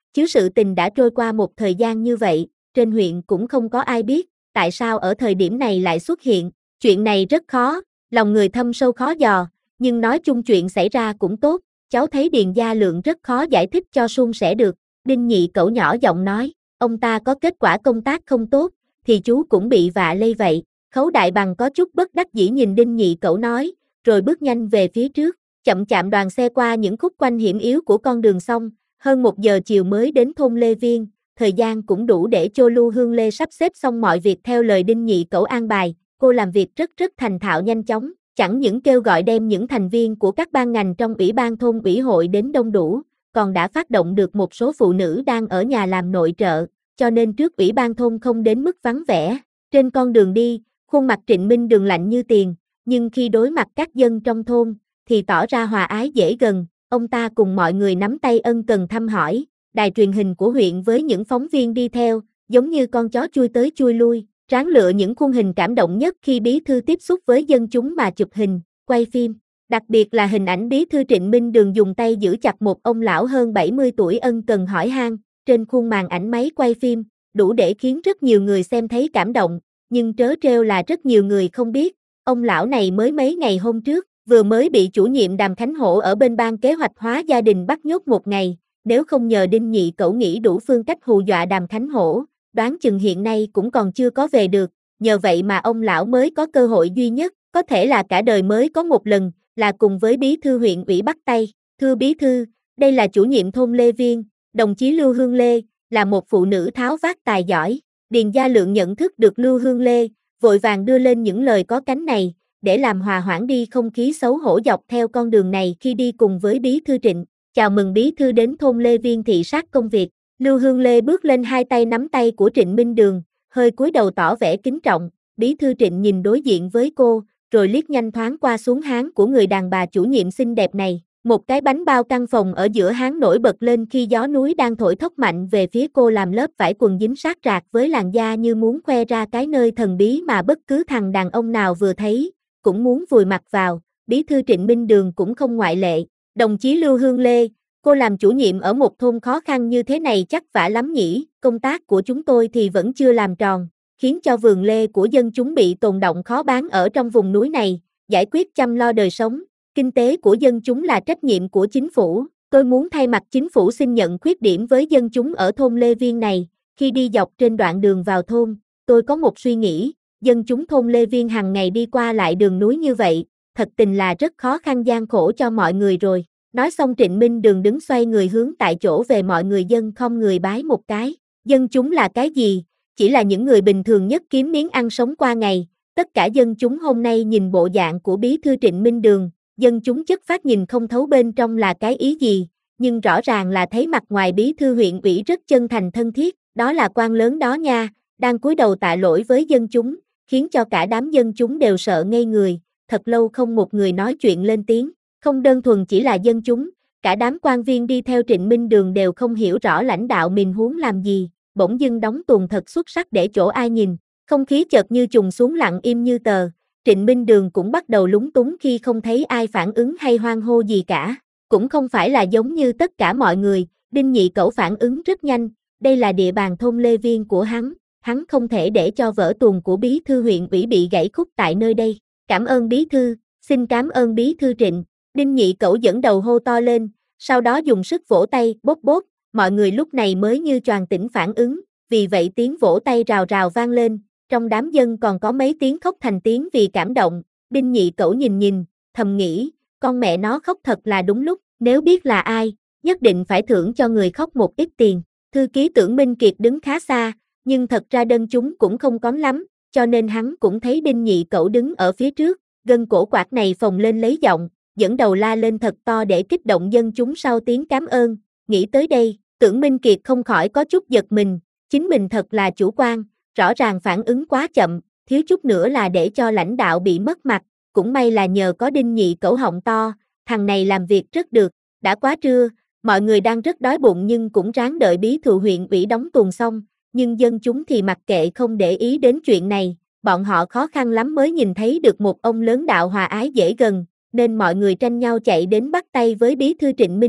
Speaker 1: chứ sự tình đã trôi qua một thời gian như vậy, trên huyện cũng không có ai biết, tại sao ở thời điểm này lại xuất hiện, chuyện này rất khó, lòng người thâm sâu khó dò, nhưng nói chung chuyện xảy ra cũng tốt, cháu thấy Điền Gia Lượng rất khó giải thích cho suôn sẻ được, Đinh Nhị Cẩu nhỏ giọng nói, ông ta có kết quả công tác không tốt, thì chú cũng bị vạ lây vậy, Khấu Đại Bằng có chút bất đắc dĩ nhìn Đinh Nhị Cẩu nói, rồi bước nhanh về phía trước, chậm chạm đoàn xe qua những khúc quanh hiểm yếu của con đường xong, hơn 1 giờ chiều mới đến thôn Lê Viên, thời gian cũng đủ để cho Lưu Hương Lê sắp xếp xong mọi việc theo lời Đinh Nhị Cẩu an bài, cô làm việc rất thành thạo nhanh chóng, chẳng những kêu gọi đem những thành viên của các ban ngành trong ủy ban thôn ủy hội đến đông đủ, còn đã phát động được một số phụ nữ đang ở nhà làm nội trợ, cho nên trước ủy ban thôn không đến mức vắng vẻ. Trên con đường đi, khuôn mặt Trịnh Minh Đường lạnh như tiền, nhưng khi đối mặt các dân trong thôn, thì tỏ ra hòa ái dễ gần, ông ta cùng mọi người nắm tay ân cần thăm hỏi, đài truyền hình của huyện với những phóng viên đi theo, giống như con chó chui tới chui lui, ráng lựa những khuôn hình cảm động nhất khi bí thư tiếp xúc với dân chúng mà chụp hình, quay phim. Đặc biệt là hình ảnh bí thư Trịnh Minh Đường dùng tay giữ chặt một ông lão hơn 70 tuổi ân cần hỏi han, trên khuôn màn ảnh máy quay phim, đủ để khiến rất nhiều người xem thấy cảm động, nhưng trớ trêu là rất nhiều người không biết, ông lão này mới mấy ngày hôm trước, vừa mới bị chủ nhiệm Đàm Khánh Hổ ở bên ban kế hoạch hóa gia đình bắt nhốt 1 ngày, nếu không nhờ Đinh Nhị Cẩu nghĩ đủ phương cách hù dọa Đàm Khánh Hổ, đoán chừng hiện nay cũng còn chưa có về được, nhờ vậy mà ông lão mới có cơ hội duy nhất, có thể là cả đời mới có một lần, là cùng với bí thư huyện ủy bắt tay. Thưa bí thư, đây là chủ nhiệm thôn Lê Viên, đồng chí Lưu Hương Lê, là một phụ nữ tháo vát tài giỏi. Điền Gia Lượng nhận thức được Lưu Hương Lê, vội vàng đưa lên những lời có cánh này, để làm hòa hoãn đi không khí xấu hổ dọc theo con đường này khi đi cùng với bí thư Trịnh. Chào mừng bí thư đến thôn Lê Viên thị sát công việc. Lưu Hương Lê bước lên hai tay nắm tay của Trịnh Minh Đường, hơi cúi đầu tỏ vẻ kính trọng, bí thư Trịnh nhìn đối diện với cô, rồi liếc nhanh thoáng qua xuống háng của người đàn bà chủ nhiệm xinh đẹp này. Một cái bánh bao căn phòng ở giữa háng nổi bật lên khi gió núi đang thổi thốc mạnh về phía cô làm lớp vải quần dính sát rạc với làn da như muốn khoe ra cái nơi thần bí mà bất cứ thằng đàn ông nào vừa thấy, cũng muốn vùi mặt vào, bí thư Trịnh Minh Đường cũng không ngoại lệ. Đồng chí Lưu Hương Lê, cô làm chủ nhiệm ở một thôn khó khăn như thế này chắc vả lắm nhỉ, công tác của chúng tôi thì vẫn chưa làm tròn, khiến cho vườn lê của dân chúng bị tồn đọng khó bán ở trong vùng núi này, giải quyết chăm lo đời sống. Kinh tế của dân chúng là trách nhiệm của chính phủ, tôi muốn thay mặt chính phủ xin nhận khuyết điểm với dân chúng ở thôn Lê Viên này, khi đi dọc trên đoạn đường vào thôn, tôi có một suy nghĩ, dân chúng thôn Lê Viên hàng ngày đi qua lại đường núi như vậy, thật tình là rất khó khăn gian khổ cho mọi người rồi. Nói xong Trịnh Minh Đường đứng xoay người hướng tại chỗ về mọi người dân không người bái một cái, dân chúng là cái gì, chỉ là những người bình thường nhất kiếm miếng ăn sống qua ngày, tất cả dân chúng hôm nay nhìn bộ dạng của bí thư Trịnh Minh Đường. Dân chúng chất phát nhìn không thấu bên trong là cái ý gì, nhưng rõ ràng là thấy mặt ngoài bí thư huyện ủy rất chân thành thân thiết, đó là quan lớn đó nha, đang cúi đầu tạ lỗi với dân chúng, khiến cho cả đám dân chúng đều sợ ngây người, thật lâu không một người nói chuyện lên tiếng, không đơn thuần chỉ là dân chúng, cả đám quan viên đi theo Trịnh Minh Đường đều không hiểu rõ lãnh đạo mình huống làm gì, bỗng dưng đóng tuồng thật xuất sắc để chỗ ai nhìn, không khí chợt như trùng xuống lặng im như tờ. Trịnh Minh Đường cũng bắt đầu lúng túng khi không thấy ai phản ứng hay hoan hô gì cả. Cũng không phải là giống như tất cả mọi người, Đinh Nhị Cẩu phản ứng rất nhanh, đây là địa bàn thôn Lê Viên của hắn không thể để cho vở tuồng của bí thư huyện ủy bị gãy khúc tại nơi đây. Cảm ơn bí thư, xin cảm ơn bí thư Trịnh. Đinh Nhị Cẩu dẫn đầu hô to lên, sau đó dùng sức vỗ tay, bốp bốp, mọi người lúc này mới như choàng tỉnh phản ứng, vì vậy tiếng vỗ tay rào rào vang lên. Trong đám dân còn có mấy tiếng khóc thành tiếng vì cảm động, Đinh Nhị Cẩu nhìn, thầm nghĩ, con mẹ nó khóc thật là đúng lúc, nếu biết là ai, nhất định phải thưởng cho người khóc một ít tiền. Thư ký Tưởng Minh Kiệt đứng khá xa, nhưng thật ra dân chúng cũng không có lắm, cho nên hắn cũng thấy Đinh Nhị Cẩu đứng ở phía trước, gân cổ quạt này phồng lên lấy giọng, dẫn đầu la lên thật to để kích động dân chúng sau tiếng cảm ơn. Nghĩ tới đây, Tưởng Minh Kiệt không khỏi có chút giật mình, chính mình thật là chủ quan. Rõ ràng phản ứng quá chậm, thiếu chút nữa là để cho lãnh đạo bị mất mặt, cũng may là nhờ có Đinh Nhị Cẩu họng to, thằng này làm việc rất được, đã quá trưa, mọi người đang rất đói bụng nhưng cũng ráng đợi bí thư huyện ủy đóng tuồng xong, nhưng dân chúng thì mặc kệ không để ý đến chuyện này, bọn họ khó khăn lắm mới nhìn thấy được một ông lớn đạo hòa ái dễ gần, nên mọi người tranh nhau chạy đến bắt tay với bí thư Trịnh Minh Đường.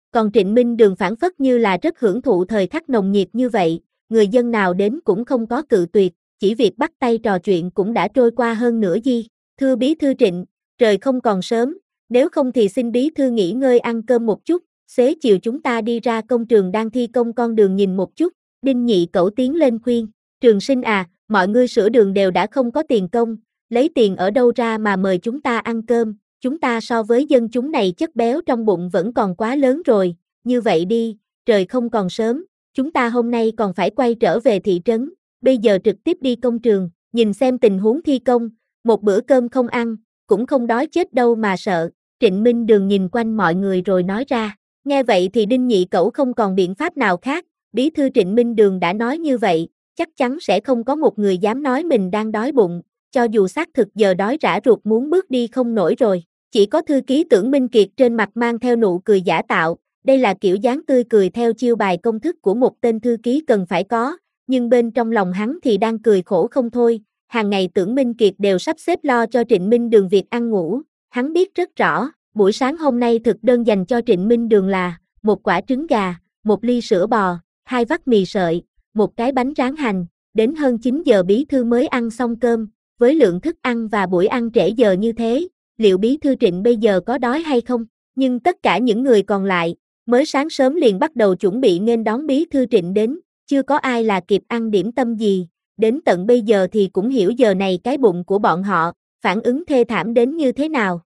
Speaker 1: Còn Trịnh Minh Đường phản phất như là rất hưởng thụ thời khắc nồng nhiệt như vậy, người dân nào đến cũng không có cự tuyệt, chỉ việc bắt tay trò chuyện cũng đã trôi qua hơn nửa gi. Thưa bí thư Trịnh, trời không còn sớm, nếu không thì xin bí thư nghỉ ngơi ăn cơm một chút, xế chiều chúng ta đi ra công trường đang thi công con đường nhìn một chút. Đinh Nhị Cẩu tiến lên khuyên, Trường Sinh à, mọi người sửa đường đều đã không có tiền công, lấy tiền ở đâu ra mà mời chúng ta ăn cơm, chúng ta so với dân chúng này chất béo trong bụng vẫn còn quá lớn rồi, như vậy đi, trời không còn sớm, chúng ta hôm nay còn phải quay trở về thị trấn, bây giờ trực tiếp đi công trường, nhìn xem tình huống thi công, một bữa cơm không ăn, cũng không đói chết đâu mà sợ. Trịnh Minh Đường nhìn quanh mọi người rồi nói ra, nghe vậy thì Đinh Nhị Cẩu không còn biện pháp nào khác, bí thư Trịnh Minh Đường đã nói như vậy, chắc chắn sẽ không có một người dám nói mình đang đói bụng, cho dù xác thực giờ đói rã ruột muốn bước đi không nổi rồi. Chỉ có thư ký Tưởng Minh Kiệt trên mặt mang theo nụ cười giả tạo, đây là kiểu dáng tươi cười theo chiêu bài công thức của một tên thư ký cần phải có, nhưng bên trong lòng hắn thì đang cười khổ không thôi, hàng ngày Tưởng Minh Kiệt đều sắp xếp lo cho Trịnh Minh Đường việc ăn ngủ, hắn biết rất rõ, buổi sáng hôm nay thực đơn dành cho Trịnh Minh Đường là một quả trứng gà, một ly sữa bò, 2 vắt mì sợi, một cái bánh rán hành, đến hơn 9 giờ bí thư mới ăn xong cơm, với lượng thức ăn và buổi ăn trễ giờ như thế, liệu bí thư Trịnh bây giờ có đói hay không? Nhưng tất cả những người còn lại, mới sáng sớm liền bắt đầu chuẩn bị nghênh đón bí thư Trịnh đến, chưa có ai là kịp ăn điểm tâm gì, đến tận bây giờ thì cũng hiểu giờ này cái bụng của bọn họ, phản ứng thê thảm đến như thế nào.